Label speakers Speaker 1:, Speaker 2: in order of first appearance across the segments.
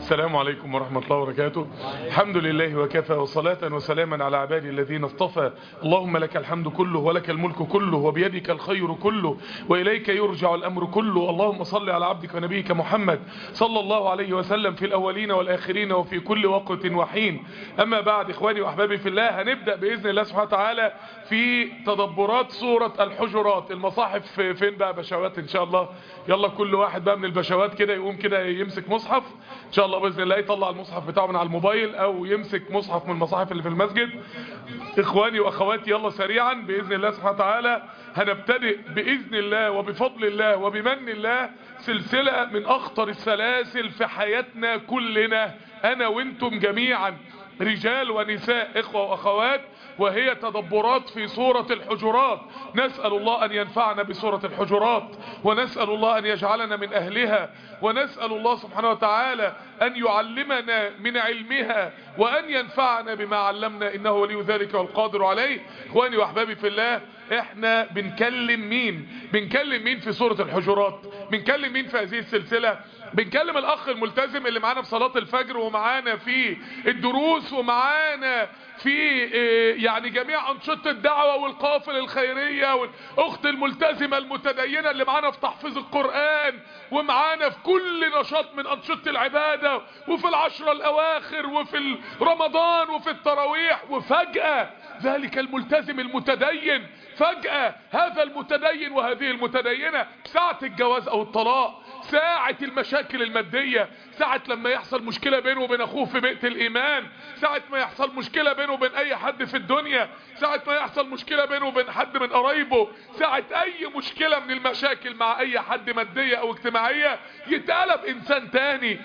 Speaker 1: السلام عليكم ورحمة الله وبركاته. الحمد لله وكفى، وصلاة وسلاما على عبادي الذين اصطفى. اللهم لك الحمد كله ولك الملك كله وبيدك الخير كله وإليك يرجع الأمر كله. اللهم صل على عبدك ونبيك محمد صلى الله عليه وسلم في الأولين والآخرين وفي كل وقت وحين. أما بعد، إخواني وأحبابي في الله، هنبدأ بإذن الله سبحانه وتعالى في تدبرات سورة الحجرات. المصاحف فين بقى بشوات إن شاء الله؟ يلا كل واحد بقى من البشوات كده يقوم كده يمسك مصحف إن شاء الله بإذن الله، يطلع المصحف بتاعه من على الموبايل أو يمسك مصحف من المصاحف اللي في المسجد. إخواني وأخواتي يلا سريعا بإذن الله سبحانه وتعالى هنبتدئ بإذن الله وبفضل الله وبمن الله سلسلة من أخطر السلاسل في حياتنا كلنا، أنا وإنتم جميعا رجال ونساء، إخوة وأخوات، وهي تدبرات في سورة الحجرات. نسأل الله أن ينفعنا بسورة الحجرات، ونسأل الله أن يجعلنا من أهلها، ونسأل الله سبحانه وتعالى أن يعلمنا من علمها وأن ينفعنا بما علمنا، إنه ولي ذلك والقادر عليه. إخواني وأحبابي في الله، احنا بنكلم مين في سورة الحجرات؟ بنكلم مين في هذه السلسلة؟ بنكلم الأخ الملتزم اللي معانا في صلاة الفجر ومعانا في الدروس ومعانا في يعني جميع أنشطة الدعوة والقافل الخيرية، والأخت الملتزمة المتدينة اللي معانا في تحفيظ القرآن، ومعانا في كل نشاط من أنشطة العبادة، وفي العشرة الأواخر، وفي رمضان، وفي التراويح. وفجأة ذلك الملتزم المتدين، فجأة هذا المتدين وهذه المتدينة، ساعة الجواز أو الطلاق، ساعة المشاكل المادية، ساعة لما يحصل مشكلة بينه وبين أخوه في بيئة الإيمان، ساعة ما يحصل مشكلة بينه وبين أي حد في الدنيا، ساعة ما يحصل مشكلة بينه وبين حد من قرايبه، ساعة أي مشكلة من المشاكل مع أي حد مادية أو اجتماعية، يتقلب إنسان تاني.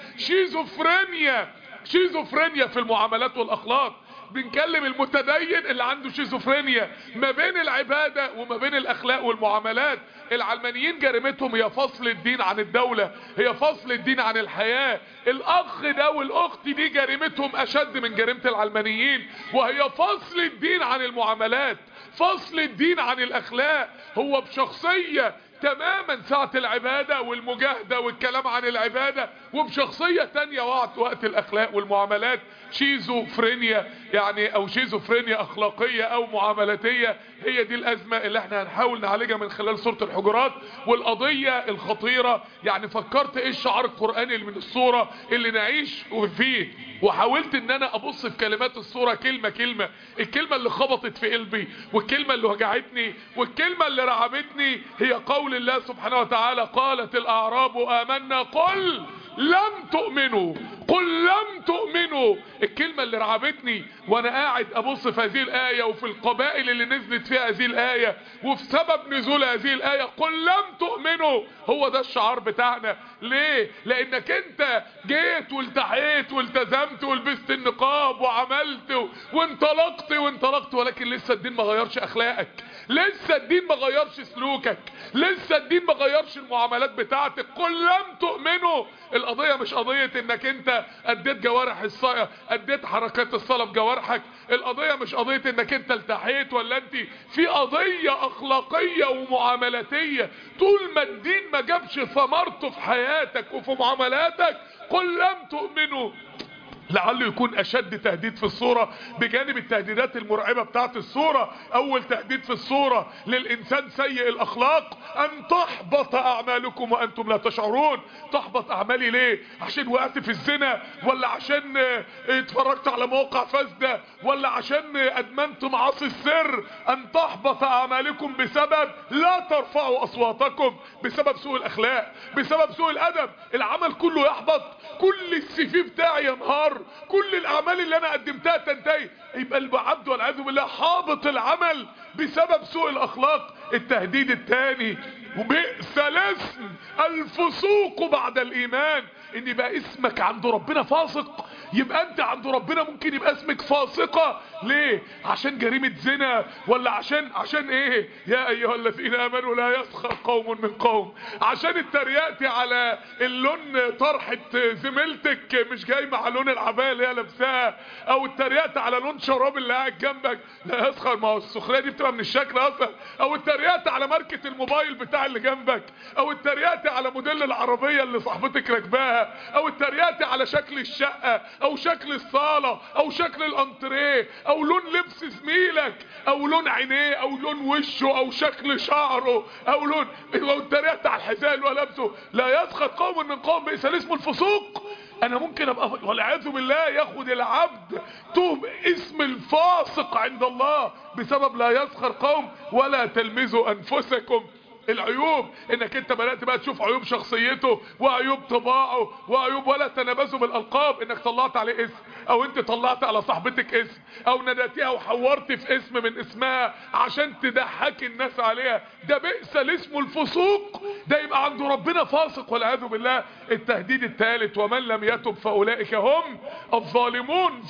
Speaker 1: شيزوفرينيا في المعاملات والأخلاق. بنكلم المتدين اللي عنده شيزوفرينيا ما بين العبادة وما بين الأخلاق والمعاملات. العلمانيين جريمتهم هي فصل الدين عن الدولة، هي فصل الدين عن الحياة. الأخ ده والأخت دي جريمتهم أشد من جريمة العلمانيين، وهي فصل الدين عن المعاملات، فصل الدين عن الأخلاق. هو بشخصية تماما ساعة العبادة والمجاهدة والكلام عن العبادة، وبشخصية تانية وقت الأخلاق والمعاملات. شيزوفرينيا يعني، أو شيزوفرينيا أخلاقية أو معاملاتية. هي دي الأزمة اللي احنا هنحاول نعالجها من خلال سورة الحجرات. والقضية الخطيرة، يعني فكرت ايه الشعار القرآني اللي من السورة اللي نعيش فيه، وحاولت ان انا ابص في كلمات السورة كلمة كلمة، الكلمة اللي خبطت في قلبي والكلمة اللي وجعتني والكلمة اللي رعبتني هي قول الله سبحانه وتعالى: قالت الأعراب آمنا قل لم تؤمنوا، قل لم تؤمنوا. الكلمة اللي رعبتني وانا قاعد ابص في هذه الآية وفي القبائل اللي نزلت فيها هذه الآية وفي سبب نزول هذه الآية: قل لم تؤمنوا. هو ده الشعار بتاعنا. ليه؟ لانك انت جيت والتحيت والتزمت ولبست النقاب وعملت وانطلقت، ولكن لسه الدين ما غيرش اخلاقك، لسه الدين ما غيرش سلوكك، لسه الدين ما غيرش المعاملات بتاعتك. قل لم تؤمنوا. القضية مش قضية انك انت اديت جوارح الصلاة، اديت حركات الصلاة بجوارحك. القضية مش قضية انك انت التحيت ولا انت، في قضية اخلاقية ومعاملاتية. طول ما الدين ما جابش ثمرته في حياتك وفي معاملاتك، قل لم تؤمنوا. لعله يكون اشد تهديد في الصورة بجانب التهديدات المرعبة بتاعت الصورة. اول تهديد في الصورة للانسان سيء الاخلاق: ان تحبط اعمالكم وانتم لا تشعرون. تحبط اعمالي ليه؟ عشان وقعت في الزنا، ولا عشان اتفرجت على مواقع فاسدة، ولا عشان ادمنت معاصي السر؟ ان تحبط اعمالكم بسبب لا ترفعوا اصواتكم، بسبب سوء الاخلاق، بسبب سوء الادب. العمل كله يحبط، كل السي في بتاعي ينهار، كل الاعمال اللي انا قدمتها تنتهي. يبقى العبد والعياذ بالله حابط العمل بسبب سوء الاخلاق. التهديد الثاني: وبئس الاسم الفسوق بعد الايمان. ان يبقى اسمك عند ربنا فاسق، يبقى انت عند ربنا ممكن يبقى اسمك فاسقة. ليه؟ عشان جريمة زنا، ولا عشان ايه؟ يا ايها الذين امنوا لا يسخر قوم من قوم. عشان اتريقتي على اللون طرحة زميلتك مش جاي مع لون العباية اللي هي لابساها، او اتريقت على لون شراب اللي قاعد جنبك. لا يسخر، ما هو السخرية دي بتبقى من الشكل اصلا. او اتريقت على ماركة الموبايل بتاع اللي جنبك، او اتريقت على موديل العربية اللي صاحبتك راكباها، شكلها، او اتريقت على شكل الشقة او شكل الصالة او شكل الانتريه او لون لبس زميلك او لون عينيه او لون وشه او شكل شعره او لون، لو اتريقت على الحذاء اللي هو لابسه. لا يسخر قوم من قوم، بئس الاسم الفسوق. انا ممكن ابقى والعياذ بالله ياخد العبد توب اسم الفاسق عند الله بسبب لا يسخر قوم ولا تلمزوا انفسكم. العيوب انك انت بدأت بقى تشوف عيوب شخصيته وعيوب طباعه وعيوب، ولا تنابزوا بالالقاب، انك طلعت عليه اسم او انت طلعت على صاحبتك اسم او نداتيها وحورت في اسم من اسمها عشان تضحك الناس عليها. ده بئس الاسم الفسوق، ده يبقى عند ربنا فاسق والعياذ بالله. التهديد الثالث ومن لم يتب فاولئك هم الظالمون.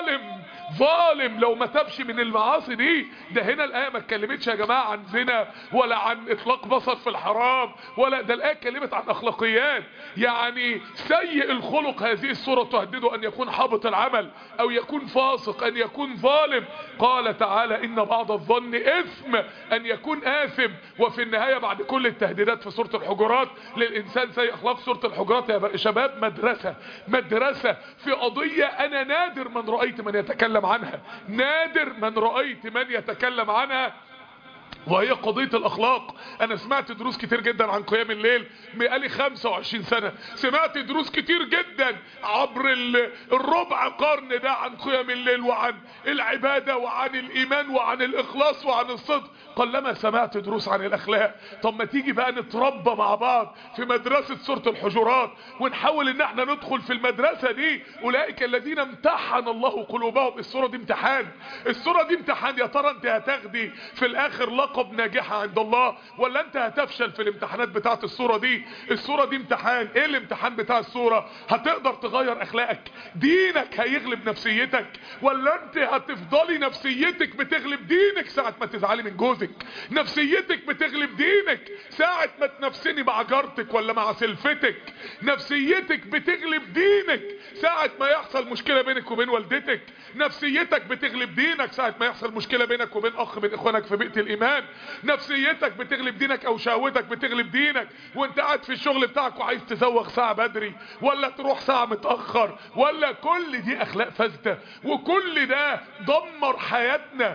Speaker 1: ظالم لو ما تبش من المعاصي دي. ده هنا الآية ما اتكلمتش يا جماعة عن زنا ولا عن اطلاق بصر في الحرام، ولا ده الآية اتكلمت عن اخلاقيات. يعني سيء الخلق هذه السورة تهدده ان يكون حابط العمل او يكون فاسق، ان يكون ظالم. قال تعالى ان بعض الظن اثم، ان يكون آثم. وفي النهاية بعد كل التهديدات في سورة الحجرات للإنسان سيء اخلاق سورة الحجرات يا شباب مدرسة في قضية انا نادر من رأيت من يتكلم عنها، نادر من رأيت من يتكلم عنها، وهي قضية الاخلاق. انا سمعت دروس كتير جدا عن قيام الليل بقالي 25 سنة، سمعت دروس كتير جدا عبر الربع قرن ده عن قيام الليل وعن العبادة وعن الايمان وعن الاخلاص وعن الصدق. قلما سمعت دروس عن الاخلاق. طب ما تيجي بقى نتربى مع بعض في مدرسة سورة الحجرات ونحاول ان احنا ندخل في المدرسة دي. اولئك الذين امتحن الله قلوبهم. السورة دي امتحان، السورة دي امتحان. يا ترى انت هتاخدي في الاخر لقب ناجحة عند الله ولا انت هتفشل في الامتحانات بتاعت السورة دي؟ السورة دي امتحان. ايه الامتحان بتاع السورة؟ هتقدر تغير اخلاقك؟ دينك هيغلب نفسيتك ولا انت هتفضلي نفسيتك بتغلب دينك ساعة ما تزعلي من جوزك؟ نفسيتك بتغلب دينك ساعة ما تنفسني مع جارتك ولا مع سلفتك؟ نفسيتك بتغلب دينك ساعة ما يحصل مشكلة بينك وبين والدتك؟ نفسيتك بتغلب دينك ساعة ما يحصل مشكلة بينك وبين اخ من اخوانك في بيئة الايمان؟ نفسيتك بتغلب دينك او شهوتك بتغلب دينك وانت قاعد في الشغل بتاعك وعايز تزوغ ساعة بدري ولا تروح ساعة متأخر؟ ولا كل دي اخلاق فاسدة، وكل ده دمر حياتنا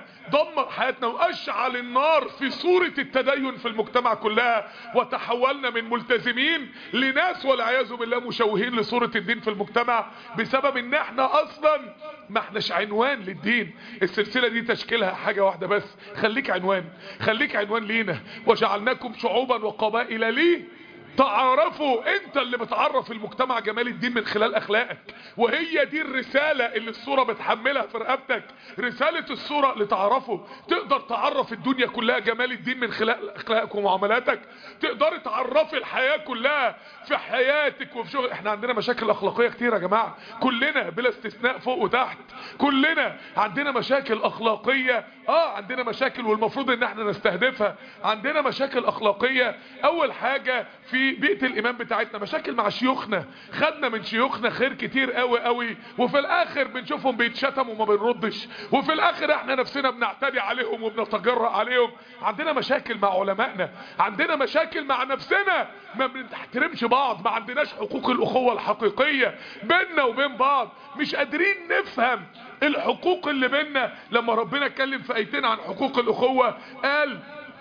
Speaker 1: واشعل النار في صورة التدين في المجتمع كلها، وتحولنا من ملتزمين لناس والعياذ بالله مشوهين لصورة الدين في المجتمع بسبب ان احنا اصلا ما احناش عنوان للدين. السلسلة دي تشكيلها حاجة واحدة بس، خليك عنوان لينا. وجعلناكم شعوبا وقبائل ليه تعرفوا. انت اللي بتعرف المجتمع جمال الدين من خلال اخلاقك، وهي دي الرسالة اللي السورة بتحملها في رقبتك. رسالة السورة لتعرفوا. تقدر تعرف الدنيا كلها جمال الدين من خلال اخلاقك ومعاملاتك. تقدر تعرفي الحياة كلها في حياتك وفي شغل. احنا عندنا مشاكل اخلاقية كتير يا جماعة، كلنا بلا استثناء فوق وتحت، كلنا عندنا مشاكل اخلاقية. عندنا مشاكل والمفروض ان احنا نستهدفها. عندنا مشاكل اخلاقية. اول حاجة في بيئة الايمان بتاعتنا مشاكل مع شيوخنا، خدنا من شيوخنا خير كتير قوي وفي الاخر بنشوفهم بيتشتموا وما بنردش، وفي الاخر احنا نفسنا بنعتدي عليهم وبنتجرأ عليهم. عندنا مشاكل مع علمائنا، عندنا مشاكل مع نفسنا، ما بنحترمش بعض، ما عندناش حقوق الاخوة الحقيقية بيننا وبين بعض، مش قادرين نفهم الحقوق اللي بيننا. لما ربنا اتكلم في ايتين عن حقوق الاخوة قال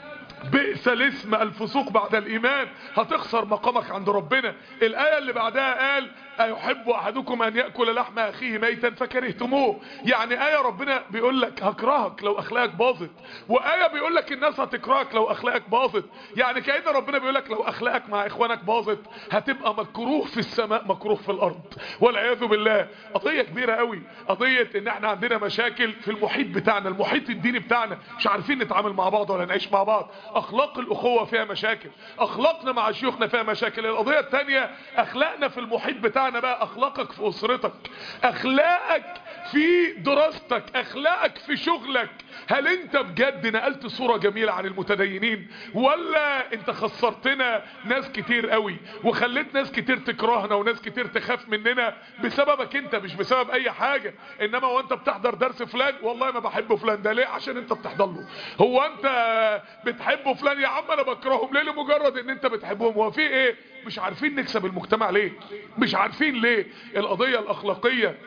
Speaker 1: بئس الاسم الفسوق بعد الايمان، هتخسر مقامك عند ربنا. الايه اللي بعدها قال ايحب احدكم ان ياكل لحم اخيه ميتا فكرهتموه. يعني ايه ربنا بيقول لك هكرهك لو اخلاقك باظت، وايه بيقول لك الناس هتكرهك لو اخلاقك باظت. يعني كأن ربنا بيقول لك لو اخلاقك مع اخوانك باظت هتبقى مكروه في السماء مكروه في الارض والعياذ بالله. قضيه كبيره قوي، قضيه ان احنا عندنا مشاكل في المحيط بتاعنا، المحيط الديني بتاعنا، مش عارفين نتعامل مع بعض ولا نعيش مع بعض. اخلاق الاخوه فيها مشاكل، اخلاقنا مع شيوخنا فيها مشاكل. القضيه الثانيه اخلاقنا في المحيط بتاعنا بقى، اخلاقك في اسرتك، اخلاقك في دراستك، اخلاقك في شغلك. هل انت بجد نقلت صورة جميلة عن المتدينين، ولا انت خسرتنا ناس كتير قوي وخليت ناس كتير تكرهنا وناس كتير تخاف مننا بسببك انت، مش بسبب اي حاجة. انما وانت بتحضر درس فلان والله ما بحب فلان ده، ليه؟ عشان انت بتحضر له. هو انت بتحب بحب فلان، يا عم انا بكرههم ليه؟ لمجرد ان انت بتحبهم. هو في ايه؟ مش عارفين نكسب المجتمع ليه؟ مش عارفين ليه؟ القضية الاخلاقية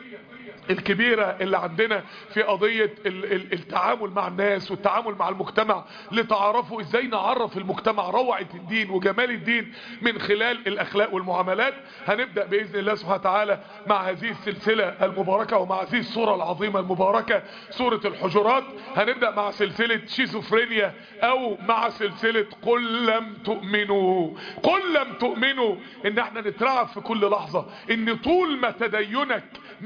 Speaker 1: الكبيرة اللي عندنا في قضية التعامل مع الناس والتعامل مع المجتمع، لتعرفوا ازاي نعرف المجتمع روعة الدين وجمال الدين من خلال الاخلاق والمعاملات. هنبدأ بإذن الله سبحانه وتعالى مع هذه السلسلة المباركة ومع هذه السورة العظيمة المباركة، سورة الحجرات. هنبدأ مع سلسلة شيزوفرينيا او مع سلسلة قل لم تؤمنوا. قل لم تؤمنوا ان احنا نترعب في كل لحظة ان طول ما تدينك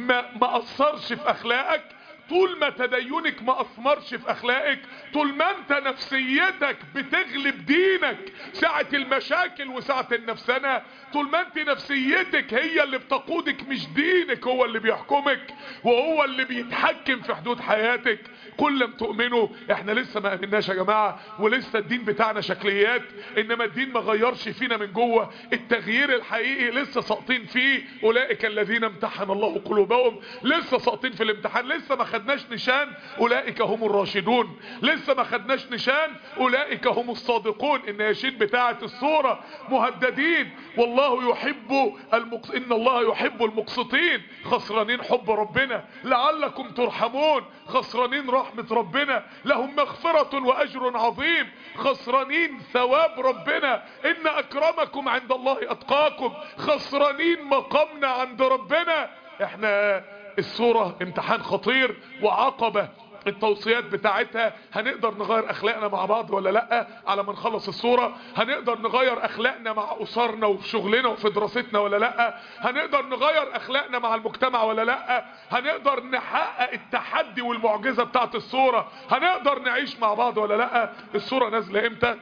Speaker 1: ما اثرش في اخلاقك، طول ما تدينك ما اثمرش في اخلاقك، طول ما انت نفسيتك بتغلب دينك ساعة المشاكل وساعة النفسنة، طول ما انت نفسيتك هي اللي بتقودك مش دينك هو اللي بيحكمك وهو اللي بيتحكم في حدود حياتك. قل لم تؤمنوا، احنا لسه ما امناش يا جماعة، ولسه الدين بتاعنا شكليات، انما الدين ما غيرش فينا من جوه. التغيير الحقيقي لسه ساقطين فيه. اولئك الذين امتحن الله قلوبهم، لسه ساقطين في الامتحان، لسه ما خدناش نشان اولئك هم الراشدون، لسه ما خدناش نشان اولئك هم الصادقون. النياشين بتاعة الصورة مهددين. والله يحب ان الله يحب المقسطين، خسرانين حب ربنا، لعلكم ترحمون، خسرانين رحمة ربنا، لهم مغفرة واجر عظيم، خسرانين ثواب ربنا، ان اكرمكم عند الله اتقاكم، خسرانين مقامنا عند ربنا. احنا السورة امتحان خطير وعقبة. التوصيات بتاعتها هنقدر نغير اخلاقنا مع بعض ولا لا على ما نخلص السورة؟ هنقدر نغير اخلاقنا مع اسرنا وفي شغلنا وفي دراستنا ولا لا؟ هنقدر نغير اخلاقنا مع المجتمع ولا لا؟ هنقدر نحقق التحدي والمعجزة بتاعت السورة؟ هنقدر نعيش مع بعض ولا لا؟ السورة نازلة امتى؟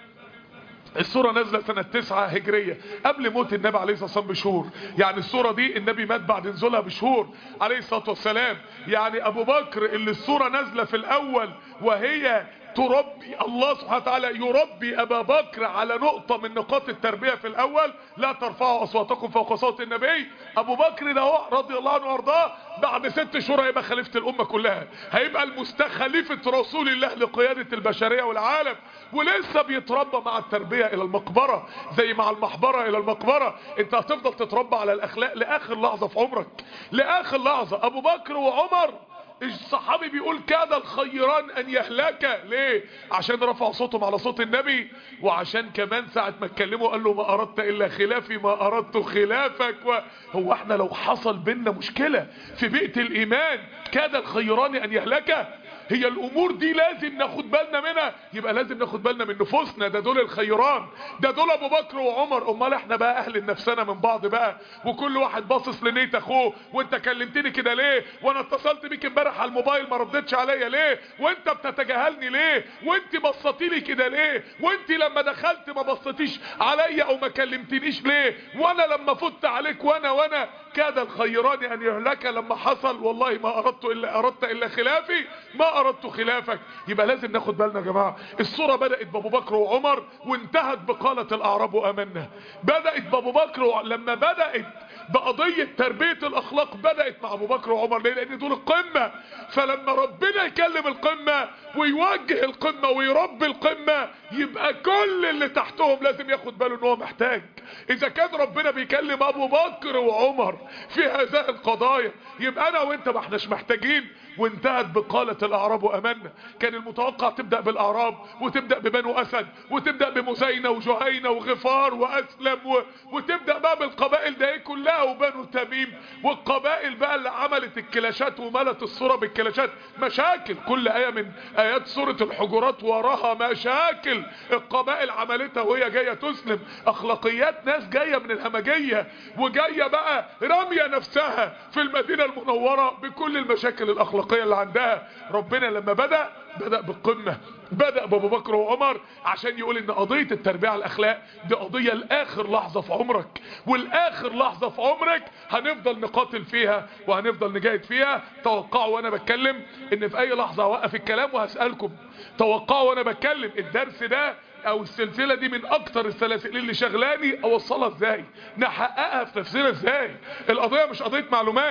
Speaker 1: السورة نازلة سنة 9 هجرية، قبل موت النبي عليه الصلاة والسلام بشهور. يعني السورة دي النبي مات بعد نزولها بشهور عليه الصلاة والسلام. يعني ابو بكر اللي السورة نازلة في الاول وهي تربي، الله سبحانه وتعالى يربي ابا بكر على نقطة من نقاط التربية في الاول، لا ترفعوا اصواتكم فوق صوت النبي. ابو بكر ده رضي الله عنه وارضاه بعد 6 شهور هيبقى خليفة الامة كلها، هيبقى المستخلفة رسول الله لقيادة البشرية والعالم، ولسه بيتربى مع التربية الى المقبرة، زي مع المحبرة الى المقبرة. انت هتفضل تتربى على الاخلاق لاخر لحظة في عمرك، لاخر لحظة. ابو بكر وعمر الصحابي بيقول كاد الخيران ان يهلكا، ليه؟ عشان رفعوا صوتهم على صوت النبي، وعشان كمان ساعة ما اتكلموا قال له ما اردت الا خلافي ما اردت خلافك. هو احنا لو حصل بينا مشكلة في بيئة الايمان كاد الخيران ان يهلكا، هي الامور دي لازم ناخد بالنا منها، يبقى لازم ناخد بالنا من نفوسنا. ده دول الخيران، ده دول ابو بكر وعمر. امال احنا بقى اهل النفسنا من بعض بقى، وكل واحد باصص لنية اخوه. وانت كلمتني كده ليه؟ وانا اتصلت بيك امبارح على الموبايل ما ردتش عليا ليه؟ وانت بتتجاهلني ليه؟ وانت بصتي لي كده ليه؟ وانت لما دخلت ما بصتيش عليا او ما كلمتنيش ليه؟ وانا لما فت عليك وانا كاد الخيران ان يهلك لما حصل والله ما اردت الا خلافي ما اردت خلافك. يبقى لازم ناخد بالنا يا جماعه. السوره بدات بابو بكر وعمر وانتهت بقالت الاعراب امنا. بدات بابو بكر لما بدات بقضيه تربيه الاخلاق بدات مع ابو بكر وعمر. ليه؟ لان دول القمه. فلما ربنا يكلم القمه ويوجه القمه ويربي القمه يبقى كل اللي تحتهم لازم ياخد باله ان هو محتاج. اذا كان ربنا بيكلم ابو بكر وعمر في هذه القضايا يبقى انا وانت ما احناش محتاجين. وانتهت بقالت الاعراب امنا. كان المتوقع تبدأ بالاعراب وتبدأ ببنو اسد وتبدأ بمزينة وجهينة وغفار واسلم وتبدأ بقى بالقبائل ده كلها وبنو تميم والقبائل بقى اللي عملت الكلاشات وملت الصورة بالكلاشات. مشاكل، كل آية من آيات سورة الحجرات وراها مشاكل القبائل عملتها وهي جاية تسلم. اخلاقيات ناس جاية من الهمجية وجاية بقى رمية نفسها في المدينة المنورة بكل المشاكل الاخلاقية اللي عندها. ربنا لما بدأ بالقمة، بدأ بابو بكر وعمر عشان يقول ان قضية التربية على الاخلاق دي قضية لاخر لحظة في عمرك، والاخر لحظة في عمرك هنفضل نقاتل فيها وهنفضل نجاهد فيها. توقعوا وانا بتكلم ان في اي لحظة هوقف الكلام وهسألكم. توقعوا وانا بتكلم الدرس ده او السلسلة دي من اكتر السلاسل اللي شغلاني اوصلها ازاي، نحققها في نفسنا ازاي. القضية مش قضية معلومات،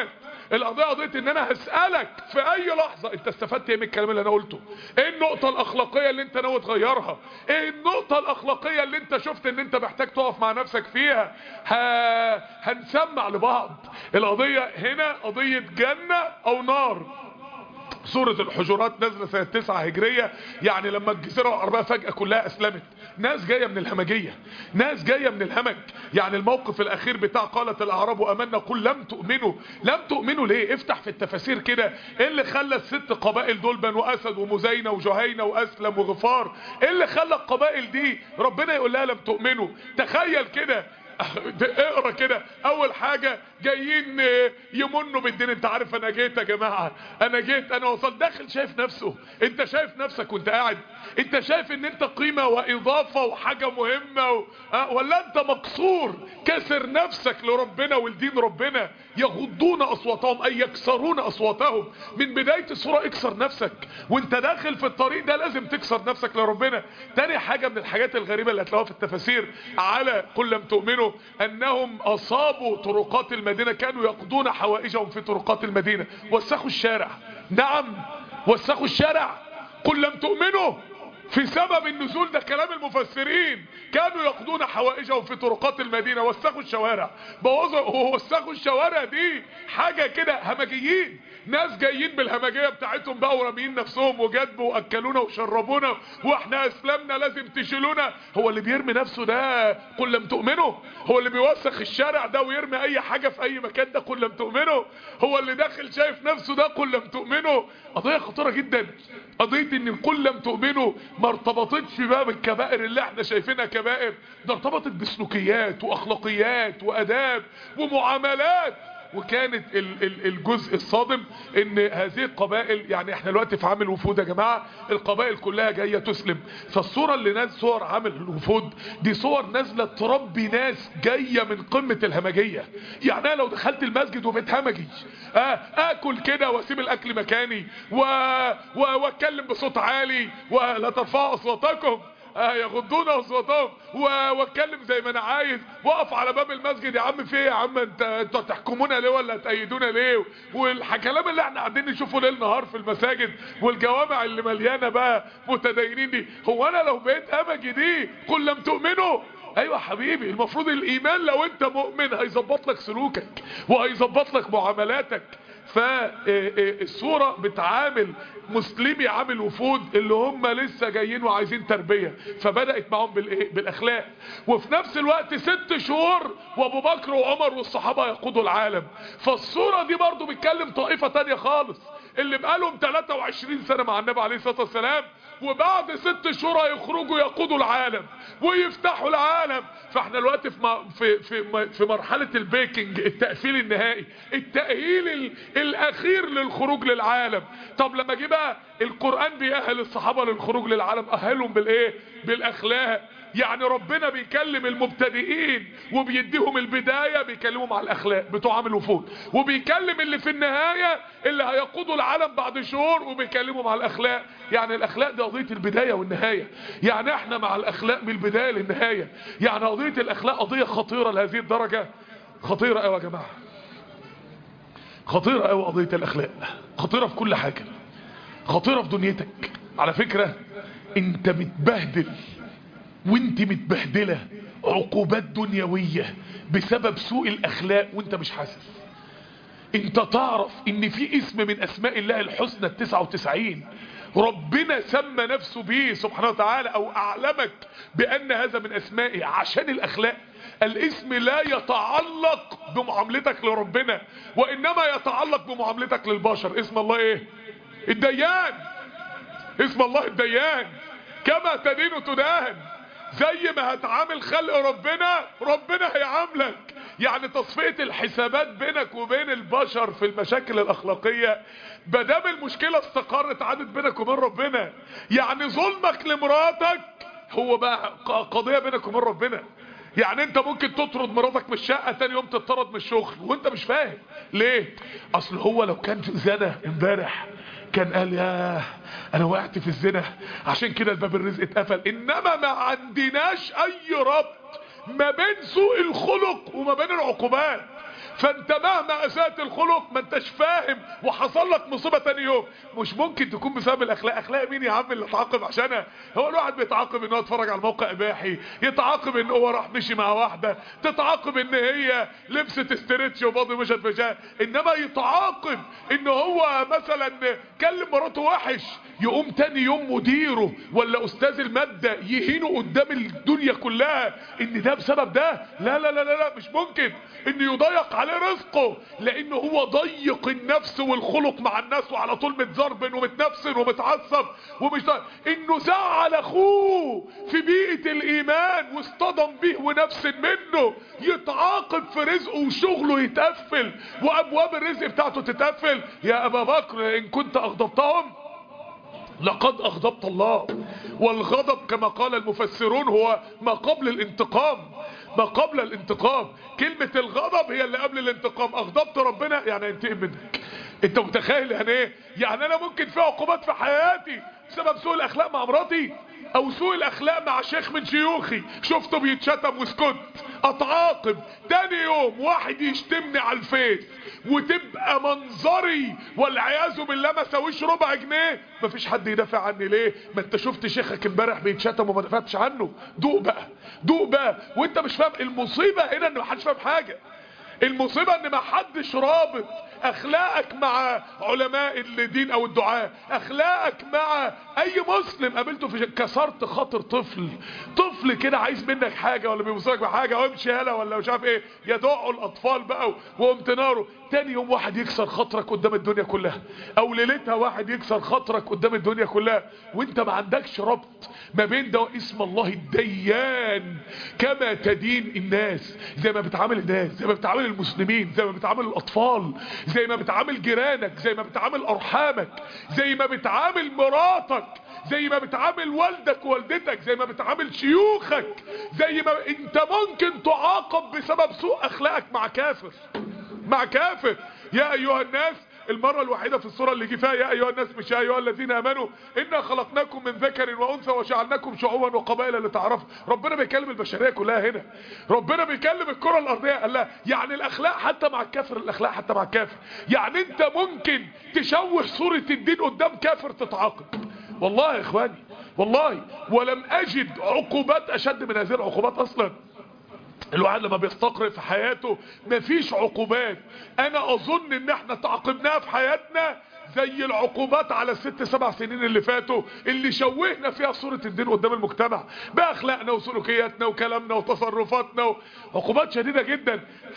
Speaker 1: القضية قضية ان انا هسألك في اي لحظة انت استفدت ايه من الكلام اللي انا قلته؟ ايه النقطة الاخلاقية اللي انت ناوي تغيرها؟ ايه النقطة الاخلاقية اللي انت شفت ان انت محتاج تقف مع نفسك فيها؟ هنسمع لبعض. القضية هنا قضية جنة او نار. سورة الحجرات نازلة سنة 9 هجرية، يعني لما الجزيرة العربية فجأة كلها اسلمت. ناس جاية من الهمجية، ناس جاية من الهمج. يعني الموقف الاخير بتاع قالت الاعراب امنا قل لم تؤمنوا. لم تؤمنوا ليه؟ افتح في التفاسير كده. ايه اللي خلى الست قبائل دول بنو اسد ومزينة وجهينة واسلم وغفار، ايه اللي خلى القبائل دي ربنا يقول لها لم تؤمنوا؟ تخيل كده، اقرا كده. اول حاجة جايين يمنوا بالدين. انت عارف انا جيت يا جماعة، انا جيت، انا وصلت. داخل شايف نفسه. انت شايف نفسك وانت قاعد؟ انت شايف ان انت قيمة واضافة وحاجة مهمة ولا انت مقصور كسر نفسك لربنا ولدين ربنا؟ يغضون اصواتهم اي يكسرون اصواتهم. من بداية السورة اكسر نفسك وانت داخل في الطريق ده، لازم تكسر نفسك لربنا. تاني حاجة من الحاجات الغريبة اللي هتلاقوها في التفاسير على قل لم تؤمنوا، انهم اصابوا طرقات المدينة، كانوا يقضون حوائجهم في طرقات المدينة، وسخوا الشارع. نعم وسخوا الشارع. قل لم تؤمنوا في سبب النزول ده كلام المفسرين. كانوا يقضون حوائجهم في طرقات المدينة، وسخوا الشوارع. بوظوا وسخوا الشوارع دي حاجة كده همجيين. ناس جايين بالهمجية بتاعتهم بقى وراميين نفسهم وجدبوا واكلونا وشربونا واحنا اسلامنا لازم تشيلونا. هو اللي بيرمي نفسه ده قل لم تؤمنوا؟ هو اللي بيوسخ الشارع ده ويرمي اي حاجة في اي مكان ده قل لم تؤمنوا؟ هو اللي داخل شايف نفسه ده قل لم تؤمنوا؟ قضية خطيرة جدا. قضية ان قل لم تؤمنوا ما ارتبطتش بقى بالكبائر اللي احنا شايفينها كبائر، ده ارتبطت بسلوكيات واخلاقيات واداب ومعاملات. وكانت الجزء الصادم ان هذه القبائل، يعني احنا دلوقتي في عام الوفود يا جماعة، القبائل كلها جاية تسلم. فالصورة اللي نازل صور عام الوفود دي صور نازلة تربي ناس جاية من قمة الهمجية. يعني انا لو دخلت المسجد وبقيت همجي اكل كده واسيب الاكل مكاني واتكلم بصوت عالي ولا ترفعوا اصواتكم يغضون اصواتهم واتكلم زي ما انا عايز، واقف على باب المسجد يا عم في ايه يا عم، انتوا هتحكمونا ليه ولا هتأيدونا ليه؟ والكلام اللي احنا قاعدين نشوفه ليل نهار في المساجد والجوامع اللي مليانه بقى متدينين دي. هو انا لو بقيت همجي دي قل لم تؤمنوا؟ ايوه حبيبي، المفروض الايمان لو انت مؤمن هيظبط لك سلوكك وهيظبط لك معاملاتك. فالصورة بتعامل مسلمي عامل وفود اللي هم لسه جايين وعايزين تربية، فبدأت معهم بالاخلاق. وفي نفس الوقت 6 شهور وابو بكر وعمر والصحابة يقودوا العالم. فالصورة دي برضو بتكلم طائفة تانية خالص، اللي بقالهم 23 سنة مع النبي عليه الصلاة والسلام، وبعد 6 شهور يخرجوا يقودوا العالم ويفتحوا العالم. فاحنا دلوقتي في مرحلة البيكنج، التقفيل النهائي، التأهيل الاخير للخروج للعالم. طب لما جه بقى القرآن بيأهل الصحابة للخروج للعالم، اهلهم بالايه؟ بالاخلاق. يعني ربنا بيكلم المبتدئين وبيديهم البداية، بيكلمهم على الاخلاق بتوع عامل وفود، وبيكلم اللي في النهاية اللي هيقودوا العالم بعد شهور وبيكلمهم على الاخلاق. يعني الاخلاق دي قضية البداية والنهاية، يعني احنا مع الاخلاق من البداية للنهاية. يعني قضية الاخلاق قضية خطيرة لهذه الدرجة. خطيرة قوي يا جماعة، خطيرة قوي قضية الاخلاق، خطيرة في كل حاجة، خطيرة في دنيتك. على فكرة انت متبهدل وانت متبهدلة عقوبات دنيوية بسبب سوء الاخلاق وانت مش حاسس. انت تعرف ان في اسم من اسماء الله الحسنى 99 ربنا سمى نفسه به سبحانه وتعالى، او اعلمك بان هذا من اسمائه عشان الاخلاق. الاسم لا يتعلق بمعاملتك لربنا، وانما يتعلق بمعاملتك للبشر. اسم الله ايه؟ الديان. اسم الله الديان. كما تدين تدان. زي ما هتعامل خلق ربنا، ربنا هيعاملك. يعني تصفية الحسابات بينك وبين البشر في المشاكل الاخلاقية، بدام المشكلة استقرت عادت بينك وبين ربنا. يعني ظلمك لمراتك هو بقى قضية بينك وبين ربنا. يعني انت ممكن تطرد مراتك من الشقة، تاني يوم تطرد من الشغل وانت مش فاهم ليه. اصل هو لو كان زنا امبارح كان قال يا انا وقعت في الزنا عشان كده الباب الرزق اتقفل. انما ما عندناش اي ربط ما بين سوء الخلق وما بين العقوبات. فانت مهما اسأت الخلق ما انتش فاهم وحصل لك مصيبة تاني يوم. مش ممكن تكون بسبب الاخلاق. اخلاق مين يا عم اللي اتعاقب عشانها؟ هو الواحد بيتعاقب ان هو اتفرج على موقع اباحي، يتعاقب ان هو راح مشي مع واحدة، تتعاقب ان هي لبست استرتش وباضي مشت فشاه، انما يتعاقب ان هو مثلا كلم مراته وحش، يقوم تاني يوم مديره ولا استاذ المادة يهينه قدام الدنيا كلها ان ده بسبب ده. لا لا لا لا مش ممكن ان يضيق عليه رزقه لانه هو ضيق النفس والخلق مع الناس وعلى طول متزربن ومتنفسن ومتعصب ومش انه زعل اخوه في بيئة الايمان واصطدم به ونفس منه، يتعاقب في رزقه وشغله يتقفل وابواب الرزق بتاعته تتقفل. يا ابا بكر ان كنت اغضبتهم لقد اغضبت الله. والغضب كما قال المفسرون هو ما قبل الانتقام، ما قبل الانتقام. كلمة الغضب هي اللي قبل الانتقام. اغضبت ربنا يعني ينتقم منك. انت متخيل يعني ايه؟ يعني انا ممكن في عقوبات في حياتي بسبب سوء الاخلاق مع مراتي او سوء الاخلاق مع شيخ من شيوخي شفته بيتشتم وسكت، اتعاقب تاني يوم واحد يشتمني على الفيس وتبقى منظري والعياذ بالله ما سويش ربع جنيه، مفيش حد يدافع عني. ليه؟ ما انت شفت شيخك امبارح بيتشتم وما دافعتش عنه. دوق بقى، دوق بقى. وانت مش فاهم المصيبة هنا ان محدش فاهم حاجة. المصيبة ان ما حدش رابط اخلاقك مع علماء الدين او الدعاء، اخلاقك مع اي مسلم قابلته في كسرت خاطر طفل كده عايز منك حاجة ولا بيوصلك بحاجة وامشي هلا ولا مش عارف ايه، يدعوا الاطفال بقى وقمت ناره. تاني يوم واحد يكسر خاطرك قدام الدنيا كلها، او ليلتها واحد يكسر خاطرك قدام الدنيا كلها وانت ما عندكش ربط ما بين ده اسم الله الديان. كما تدين الناس، زي ما بتعامل الناس، زي ما بتعامل المسلمين، زي ما بتعامل الاطفال، زي ما بتعامل جيرانك، زي ما بتعامل ارحامك، زي ما بتعامل مراتك، زي ما بتعامل والدك ووالدتك، زي ما بتعامل شيوخك، زي ما انت ممكن تعاقب بسبب سوء اخلاقك مع كافر، مع كافر. يا ايها الناس، المرة الوحيدة في السورة اللي جه فيها يا ايها الناس، مش يا ايها الذين امنوا انا خلقناكم من ذكر وانثى وجعلناكم شعوبا وقبائل لتعارفوا. ربنا بيكلم البشرية كلها هنا، ربنا بيكلم الكرة الارضية. قال لها يعني الاخلاق حتى مع الكافر، الاخلاق حتى مع الكافر. يعني انت ممكن تشوه صورة الدين قدام كافر تتعاقب. والله يا اخواني والله، ولم اجد عقوبات اشد من هذه العقوبات اصلا. الواحد لما بيستقرئ في حياته مفيش عقوبات انا اظن ان احنا تعاقبناها في حياتنا زي العقوبات على الست 7 سنين اللي فاتوا اللي شوهنا فيها صورة الدين قدام المجتمع باخلاقنا وسلوكياتنا وكلامنا وتصرفاتنا. عقوبات شديدة جدا.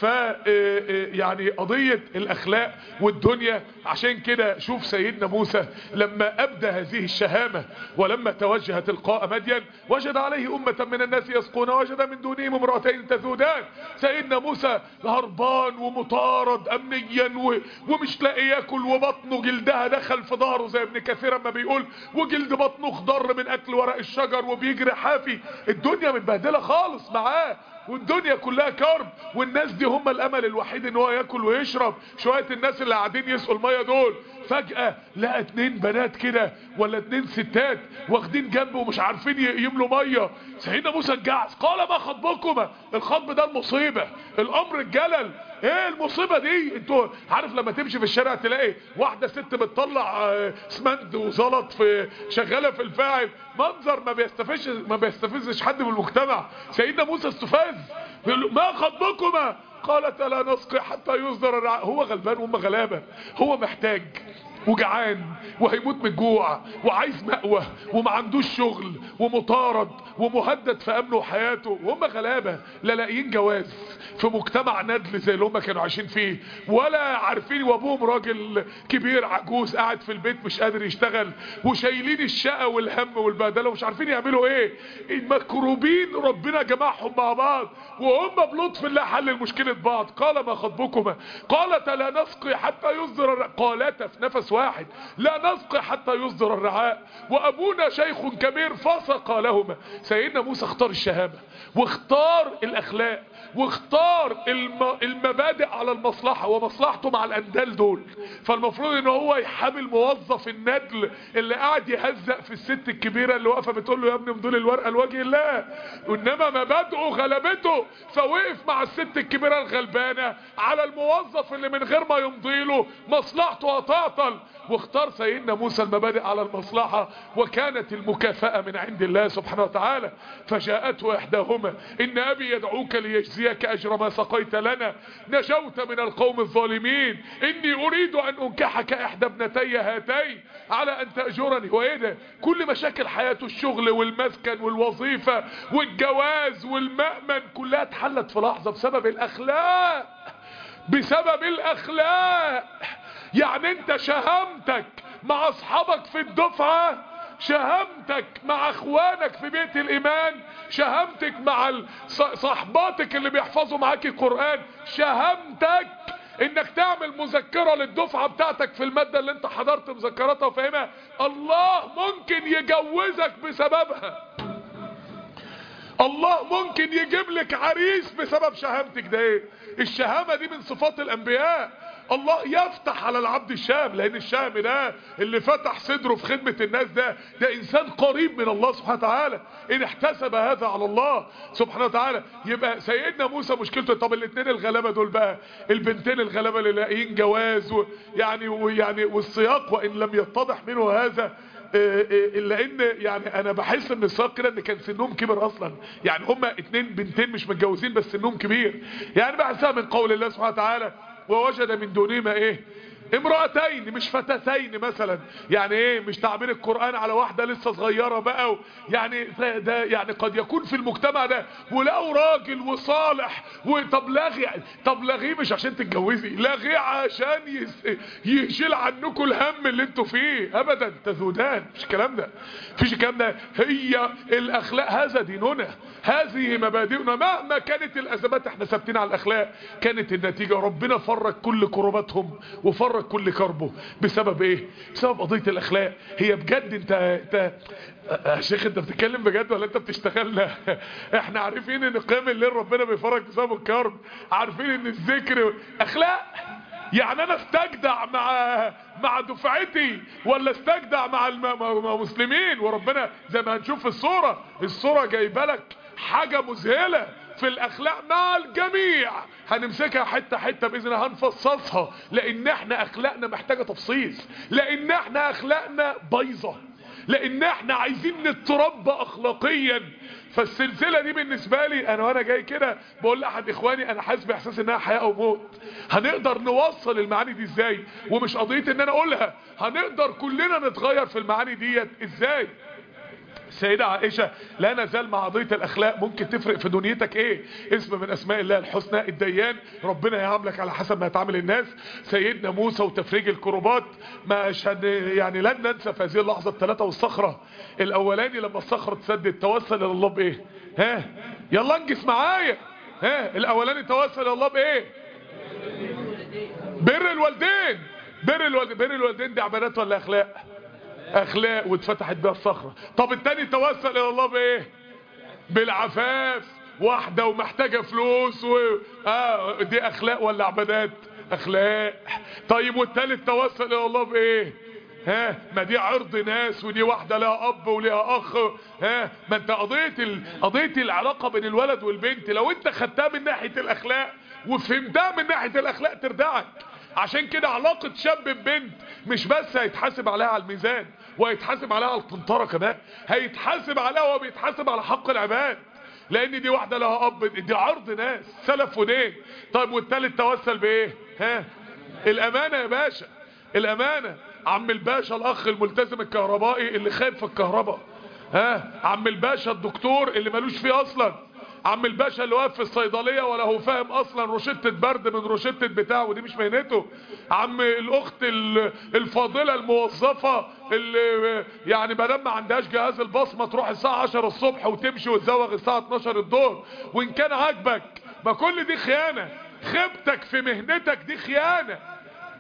Speaker 1: يعني قضية الاخلاق والدنيا. عشان كده شوف سيدنا موسى لما ابدى هذه الشهامة ولما توجه تلقاء مدين وجد عليه امة من الناس يسقون وجد من دونهم امرأتين تذودان. سيدنا موسى هربان ومطارد امنيا ومش لاقي ياكل وبطنه جلدها دخل في ظهره زي ابن كثير ما بيقول، وجلد بطنه خضر من اكل ورق الشجر وبيجري حافي. الدنيا متبهدله خالص معاه والدنيا كلها كرب، والناس دي هم الامل الوحيد ان هو ياكل ويشرب. شويه الناس اللي قاعدين يسقوا الميه دول فجاه لقى 2 بنات كده ولا 2 ستات واخدين جنبه ومش عارفين يملوا ميه. سيدنا موسى اتجعس قال ما خطبكما. الخطب ده المصيبه، الامر الجلل. ايه المصيبه دي؟ انتوا عارف لما تمشي في الشارع تلاقي واحده ست بتطلع اسمنت وزلط في شغاله في الفاعل، منظر ما بيستفزش حد من المجتمع. سيدنا موسى استفز بيقول له ما خطبكما قالت لا نسقي حتى يصدر الرعاء. هو غلبان وهم غلابه، هو محتاج وجعان وهيموت من الجوع وعايز مأوى وما عندوش شغل ومطارد ومهدد في امنه وحياته، وهم غلابه لا لاقيين جواز في مجتمع ندل زي اللي هم كانوا عايشين فيه، ولا عارفين، وابوهم راجل كبير عجوز قاعد في البيت مش قادر يشتغل، وشايلين الشقه والهم والبهدله ومش عارفين يعملوا ايه. المكروبين ربنا جمعهم مع بعض وهم بلطف الله حل مشكله بعض. قال ما خطبكما قالت لا نسقي حتى يصدر قالتا في نفس واحد، لا نسقي حتى يصدر الرعاء وابونا شيخ كبير فسقى لهما. سيدنا موسى اختار الشهامة واختار الاخلاق واختار المبادئ على المصلحة، ومصلحته مع الاندال دول. فالمفروض ان هو يحامي الموظف الندل اللي قاعد يهزق في الست الكبيرة اللي واقفة بتقول له يا ابني امضي الورقة لوجه الله، انما مبادئه غلبته فوقف مع الست الكبيرة الغلبانة على الموظف اللي من غير ما يمضي له مصلحته هتعطل. واختار سيدنا موسى المبادئ على المصلحة، وكانت المكافأة من عند الله سبحانه وتعالى. فجاءته احداهما ان ابي يدعوك ليجزيك اجر ما سقيت لنا، نجوت من القوم الظالمين، اني اريد ان انكحك احدى ابنتي هاتين على ان تأجرني. وايه ده؟ كل مشاكل حياته، الشغل والمسكن والوظيفة والجواز والمأمن، كلها اتحلت في لحظة بسبب الاخلاق. بسبب الاخلاق. يعني انت شهامتك مع اصحابك في الدفعة، شهامتك مع اخوانك في بيت الايمان، شهامتك مع صحباتك اللي بيحفظوا معاك القرآن، شهامتك انك تعمل مذكرة للدفعة بتاعتك في المادة اللي انت حضرت مذكراتها وفاهمها، الله ممكن يجوزك بسببها. الله ممكن يجيب لك عريس بسبب شهامتك. ده ايه؟ الشهامة دي من صفات الانبياء. الله يفتح على العبد الشام، لان الشام ده اللي فتح صدره في خدمة الناس ده انسان قريب من الله سبحانه وتعالى، ان احتسب هذا على الله سبحانه وتعالى. يبقى سيدنا موسى مشكلته، طب الاثنين الغلابة دول بقى، البنتين الغلابة اللي لاقيين جواز يعني والسياق وان لم يتضح منه هذا الا ان يعني انا بحس ان السياق كده ان كان سنهم كبر اصلا. يعني هما اتنين بنتين مش متجوزين بس سنهم كبير. يعني بحسها من قول الله سبحانه وتعالى ووجد من دونهما ايه؟ امرأتين، مش فتاتين مثلا. يعني ايه؟ مش تعبير القرآن على واحدة لسه صغيرة بقى يعني ده يعني قد يكون في المجتمع ده ولو راجل وصالح وطب لاغيه مش عشان تتجوزي، لاغيه عشان يشيل عنكم الهم اللي انتوا فيه. ابدا، تذودان، مش الكلام ده، مفيش الكلام ده. هي الاخلاق، هذا ديننا، هذه مبادئنا. مهما كانت الازمات احنا ثابتين على الاخلاق. كانت النتيجة ربنا فرج كل كرباتهم وفرج كل كربه. بسبب ايه؟ بسبب قضية الاخلاق. هي بجد انت يا شيخ انت بتتكلم بجد ولا انت بتشتغلنا؟ احنا عارفين ان قيام الليل ربنا بيفرج بسبب الكرب، عارفين ان الذكر اخلاق. يعني انا استجدع مع دفعتي ولا استجدع مع المسلمين؟ وربنا زي ما هنشوف في الصورة جايبه لك حاجة مذهلة في الاخلاق مع الجميع. هنمسكها حتة حتة باذن الله، هنفصصها، لان احنا اخلاقنا محتاجة تفصيص، لان احنا اخلاقنا بايظة، لان احنا عايزين نتربى اخلاقيا. فالسلسلة دي بالنسبة لي انا وانا جاي كده بقول لاحد اخواني انا حاسس باحساس انها حياة او موت. هنقدر نوصل المعاني دي ازاي؟ ومش قضية ان انا اقولها، هنقدر كلنا نتغير في المعاني ديت ازاي؟ السيدة عائشة لا نزال مع قضية الاخلاق. ممكن تفرق في دنيتك ايه؟ اسم من اسماء الله الحسنى الديان، ربنا يعاملك على حسب ما يتعامل الناس. سيدنا موسى وتفريج الكربات، مش يعني لن ننسى في هذه اللحظة الثلاثة. والصخرة الاولاني لما الصخرة تسدد توسل الى الله بايه؟ يلا انجز معايا. الاولاني توسل الى الله بايه؟ بر الوالدين. بر الوالدين دي عبادات ولا اخلاق؟ اخلاق، واتفتحت بها الصخرة. طب التاني توسل الى الله بايه؟ بالعفاف، واحدة ومحتاجة فلوس دي اخلاق ولا عبادات؟ اخلاق. طيب والتالت توسل الى الله بايه؟ ما دي عرض ناس، ودي واحدة لها اب ولها اخ. ما انت قضية العلاقة بين الولد والبنت لو انت خدتها من ناحية الاخلاق وفهمتها من ناحية الاخلاق تردعك. عشان كده علاقة شاب ببنت مش بس هيتحاسب عليها على الميزان، وهيتحاسب عليها على القنطرة كمان، هيتحاسب عليها وبيتحاسب على حق العباد، لان دي واحدة لها اب، دي عرض ناس سلف ودين. طيب والتالت توسل بايه؟ الامانة يا باشا، الامانة. عم الباشا الاخ الملتزم الكهربائي اللي خايف في الكهرباء، عم الباشا الدكتور اللي ملوش فيه اصلا، عم الباشا اللي واقف في الصيدليه ولا هو فاهم اصلا روشته برد من روشته بتاعه، ودي مش مهنته. عم الاخت الفاضله الموظفه اللي يعني ما دام ما عندهاش جهاز البصمه تروح الساعه 10 الصبح وتمشي وتزوغ الساعه 12 الظهر. وان كان عاجبك، ما كل دي خيانه. خيبتك في مهنتك دي خيانه.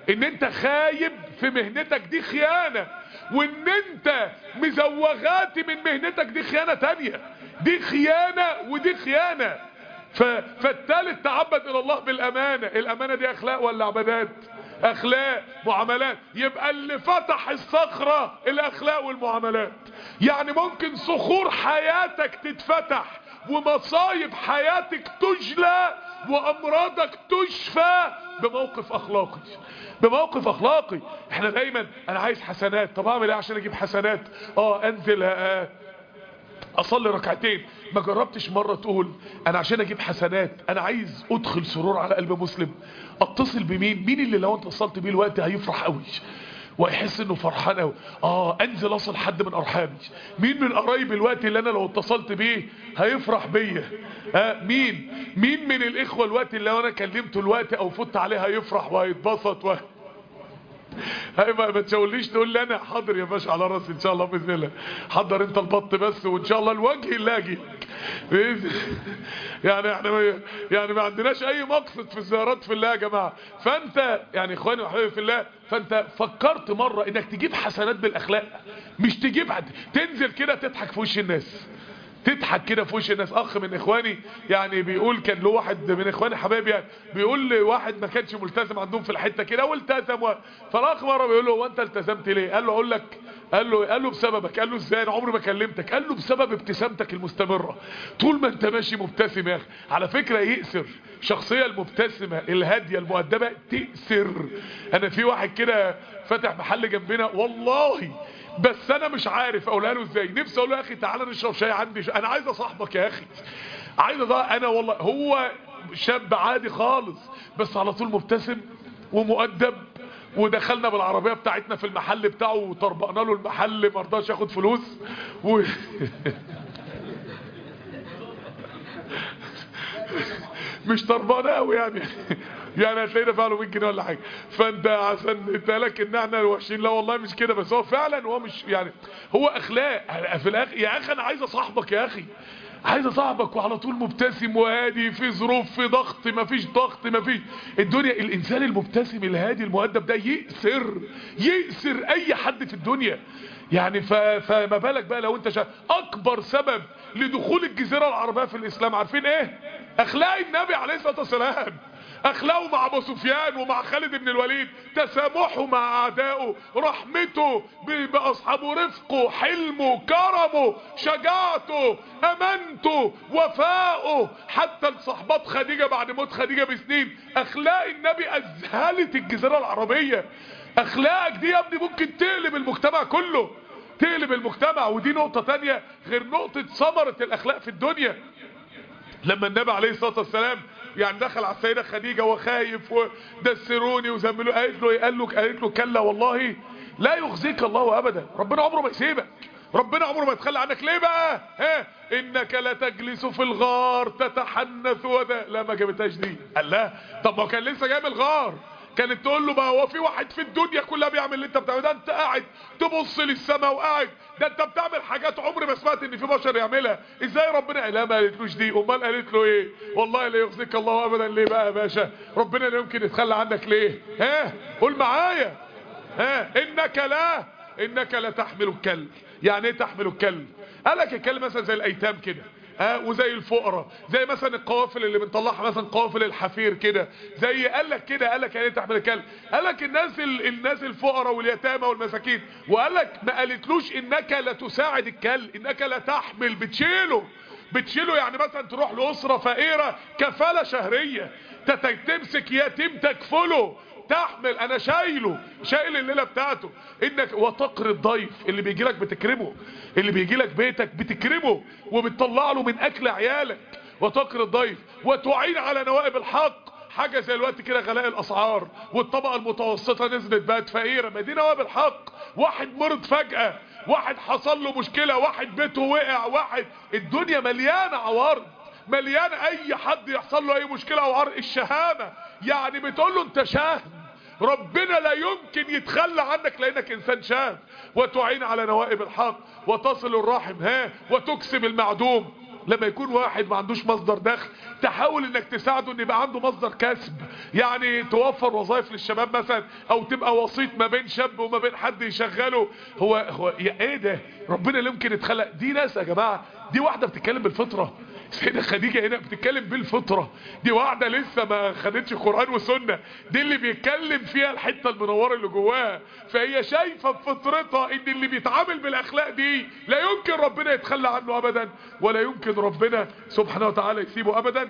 Speaker 1: ان انت خايب في مهنتك دي خيانة، وان انت مزوغاتي من مهنتك دي خيانة تانية، دي خيانة ودي خيانة. فالتالت تعبد الى الله بالامانة. الامانة دي اخلاق ولا عبادات؟ اخلاق، معاملات. يبقى اللي فتح الصخرة الاخلاق والمعاملات. يعني ممكن صخور حياتك تتفتح ومصايب حياتك تجلى وامراضك تشفى بموقف اخلاقي، بموقف اخلاقي. احنا دايما انا عايز حسنات، طب اعمل ايه عشان اجيب حسنات؟ انزل اصلي ركعتين. ما جربتش مرة تقول انا عشان اجيب حسنات انا عايز ادخل سرور على قلب مسلم؟ اتصل بمين؟ مين اللي لو انت اتصلت بيه الوقت هيفرح قوي ويحس انه فرحان قوي؟ انزل اصل حد من ارحامي. مين من قرايبي الوقت اللي انا لو اتصلت بيه هيفرح بيا؟ مين من الاخوة الوقت اللي لو انا كلمته الوقت او فت عليه هيفرح وهيتبسط ما تشاوليش تقول لي انا حاضر يا باشا على راسي ان شاء الله باذن الله. حضر انت البط بس وان شاء الله الوجه اللي اجي يعني احنا يعني ما عندناش اي مقصد في الزيارات في الله يا جماعه. فانت يعني اخواني وحبايبي في الله، فانت فكرت مره انك تجيب حسنات بالاخلاق؟ مش تجيب تنزل كده تضحك في وش الناس، تضحك كده في وش الناس. اخ من اخواني يعني بيقول، كان له واحد من اخواني حبايبي يعني بيقول لي واحد ما كانش ملتزم عندهم في الحته كده والتزم فالاخ مره بيقول له هو انت التزمت ليه؟ قال له اقول لك. قال له بسببك. قال له ازاي؟ انا عمري ما كلمتك. قال له بسبب ابتسامتك المستمره، طول ما انت ماشي مبتسم يا اخي. على فكره يأسر الشخصيه المبتسمه الهاديه المؤدبه، تأسر. انا في واحد كده فتح محل جنبنا والله، بس انا مش عارف اقولها له ازاي. نفسي اقول له يا اخي تعالى نشرب شاي عندي، انا عايز اصاحبك يا اخي، عايز انا والله. هو شاب عادي خالص بس على طول مبتسم ومؤدب. ودخلنا بالعربية بتاعتنا في المحل بتاعه وطربقنا له المحل، مرضاش ياخد فلوس مش طربانه قوي يعني هتلاقينا فعله 100 جنيه ولا حاجه. فانت عشان انت لك ان احنا وحشين، لا والله مش كده، بس هو فعلا هو مش يعني هو اخلاق في الاخر. يا اخي انا عايز اصاحبك يا اخي، عايز اصاحبك وعلى طول مبتسم وهادي، في ظروف، في ضغط، مفيش ضغط، مفيش الدنيا. الانسان المبتسم الهادي المؤدب ده يأسر اي حد في الدنيا يعني. فما بالك بقى لو انت اكبر سبب لدخول الجزيرة العربية في الاسلام عارفين ايه؟ اخلاق النبي عليه الصلاة والسلام. اخلاقه مع ابو سفيان ومع خالد بن الوليد، تسامحه مع اعدائه، رحمته باصحابه، رفقه، حلمه، كرمه، شجاعته، امانته، وفاؤه، حتى لصحبات خديجة بعد موت خديجة بسنين. اخلاق النبي اذهلت الجزيرة العربية. اخلاقك دي يا ابني ممكن تقلب المجتمع كله، تقلب المجتمع. ودي نقطة تانية غير نقطة ثمرة الاخلاق في الدنيا. لما النبي عليه الصلاة والسلام يعني دخل على السيدة خديجة وخايف ودسروني وزملوا، قالت له كلا والله لا يخزيك الله ابدا، ربنا عمره ما يسيبك، ربنا عمره ما يتخلى عنك. ليه بقى؟ انك لتجلس في الغار تتحنث لا ما جابتهاش دي. قال لا طب ما كان لسه جاي من الغار، كانت تقول له بقى هو في واحد في الدنيا كلها بيعمل اللي انت بتعمله ده؟ انت قاعد تبص للسماء وقاعد، ده انت بتعمل حاجات عمري ما سمعت ان في بشر يعملها. ازاي ربنا؟ لا ما قالتلوش دي. امال قالت له ايه؟ والله لا يخزيك الله ابدا. ليه بقى يا باشا؟ ربنا لا يمكن يتخلى عنك. ليه؟ قول معايا. انك لا تحمل الكلب. يعني ايه تحمل الكلب؟ قالك الكلب مثلا زي الايتام كده، وزي الفقراء، زي مثلا القوافل اللي بنطلعها مثلا قوافل الحفير كده، زي قالك كده. قالك يعني تحمل الكلب؟ قالك الناس الفقراء واليتامى والمساكين. وقالك ما قالتلوش انك لا تساعد الكلب، انك لا تحمل، بتشيله. يعني مثلا تروح لأسرة فقيرة كفالة شهرية، تمسك يتيم تكفله، تحمل. انا شايل الليلة بتاعته. انك وتقر الضيف، اللي بيجي لك بتكرمه، اللي بيجي لك بيتك بتكرمه وبتطلع له من اكل عيالك. وتقر الضيف وتعين على نوائب الحق. حاجة زي الوقت كده غلاء الاسعار والطبقة المتوسطة نزلت بقت فقيرة، ما دي نوائب الحق. واحد مرض فجأة، واحد حصل له مشكلة، واحد بيته وقع، واحد. الدنيا مليانة عوارض، مليان. اي حد يحصل له اي مشكلة او عرض. الشهامة يعني بتقول له انت شاهم، ربنا لا يمكن يتخلى عنك لانك انسان شاهم. وتعين على نوائب الحق وتصل الرحم وتكسب المعدوم لما يكون واحد ما عندوش مصدر دخل تحاول انك تساعده ان يبقى عنده مصدر كسب، يعني توفر وظائف للشباب مثلا، او تبقى وسيط ما بين شاب وما بين حد يشغله. هو ايه ده؟ ربنا اللي يمكن يتخلق دي ناس يا جماعه. دي واحده بتتكلم بالفطره، سيدة خديجة هنا بتتكلم بالفطرة. دي واحدة لسه ما خدتش قرآن وسنة، دي اللي بيتكلم فيها الحتة المنورة اللي جواها. فهي شايفة بفطرتها ان اللي بيتعامل بالاخلاق دي لا يمكن ربنا يتخلى عنه ابدا، ولا يمكن ربنا سبحانه وتعالى يسيبه ابدا.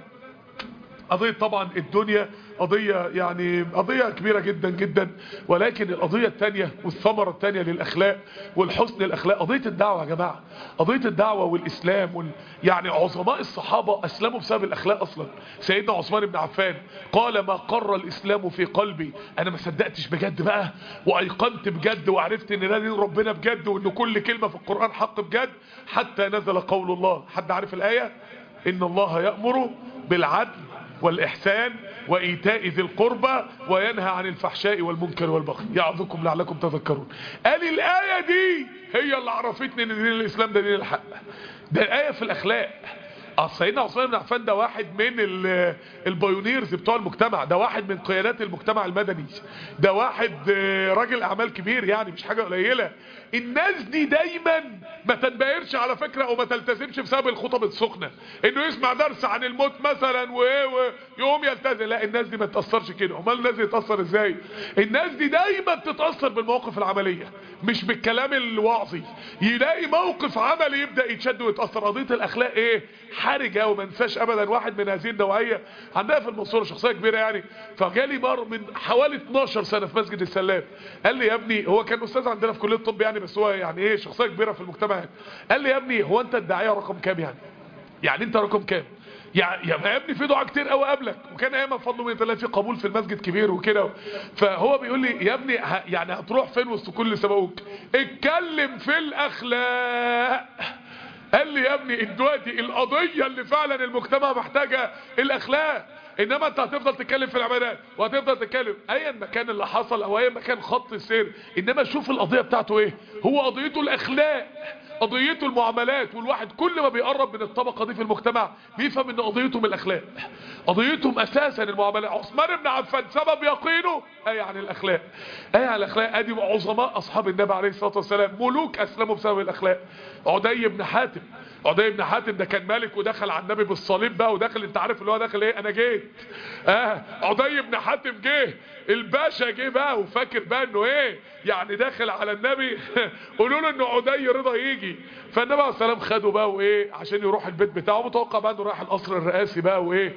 Speaker 1: قضية طبعا الدنيا قضية يعني قضية كبيرة جدا جدا، ولكن القضية التانية والثمرة التانية للأخلاق والحسن الأخلاق قضية الدعوة يا جماعة. قضية الدعوة والإسلام يعني عظماء الصحابة أسلموا بسبب الأخلاق أصلا. سيدنا عثمان بن عفان قال ما قر الإسلام في قلبي، أنا ما صدقتش بجد بقى وأيقنت بجد وعرفت إن ده دين ربنا بجد وإن كل كلمة في القرآن حق بجد حتى نزل قول الله. حد عارف الآية؟ إن الله يأمر بالعدل والإحسان وإيتاء ذي القربى وينهى عن الفحشاء والمنكر والبغي يعظكم لعلكم تذكرون. قال الآية دي هي اللي عرفتني ان دين الإسلام ده دين الحق. ده الآية في الأخلاق. سيدنا عثمان بن عفان ده واحد من البايونيرز بتوع المجتمع، ده واحد من قيادات المجتمع المدني، ده واحد راجل اعمال كبير يعني مش حاجة قليلة. الناس دي دايما ما تنبهرش على فكرة او ما تلتزمش بسبب الخطب السخنة، انه يسمع درس عن الموت مثلا ويقوم يلتزم. لا، الناس دي ما تتأثرش كده. امال الناس دي تتأثر ازاي؟ الناس دي دايما تتأثر بالمواقف العملية مش بالكلام الوعظي. يلاقي موقف عملي يبدأ يتشد ويتأثر. قضية الاخلاق ايه؟ حرجة. وما انساش ابدا واحد من هذه النوعية عندها في المنصورة شخصية كبيرة يعني، فجالي مر من حوالي 12 سنة في مسجد السلام. قال لي يا ابني، هو كان استاذ عندنا في كلية الطب يعني، بس هو يعني ايه شخصية كبيرة في المجتمع يعني. قال لي يا ابني، هو انت الداعية رقم كام يعني انت رقم كام؟ يا ابني في دعاء كتير قوي قبلك، وكان ايام فضل من الله في قبول في المسجد كبير وكده. فهو بيقول لي يا ابني يعني هتروح فين وسط كل اللي سبقوك؟ اتكلم في الاخلاق. قال لي يا ابني دلوقتي القضية اللي فعلا المجتمع محتاجة الاخلاق، انما انت هتفضل تتكلم في العبادات وهتفضل تتكلم ايا ما كان اللي حصل او ايا ما كان خط السير، انما شوف القضية بتاعته ايه. هو قضيته الاخلاق، قضيته المعاملات. والواحد كل ما بيقرب من الطبقة دي في المجتمع بيفهم ان قضيتهم الاخلاق، قضيتهم اساسا المعاملات. عثمان بن عفان سبب يقينه ايه عن الاخلاق، ايه عن الاخلاق. ادي عظماء اصحاب النبي عليه الصلاة والسلام، ملوك اسلموا بسبب الاخلاق. عدي بن حاتم، عدي بن حاتم ده كان ملك ودخل على النبي بالصليب بقى، ودخل انت عارف اللي هو داخل ايه، انا جيت. عدي بن حاتم جه، الباشا جه بقى وفاكر بقى انه ايه يعني داخل على النبي قولوا له انه عدي رضا يجي. فالنبي عليه السلام خده بقى وايه عشان يروح البيت بتاعه، متوقع بقى انه رايح القصر الرئاسي بقى وايه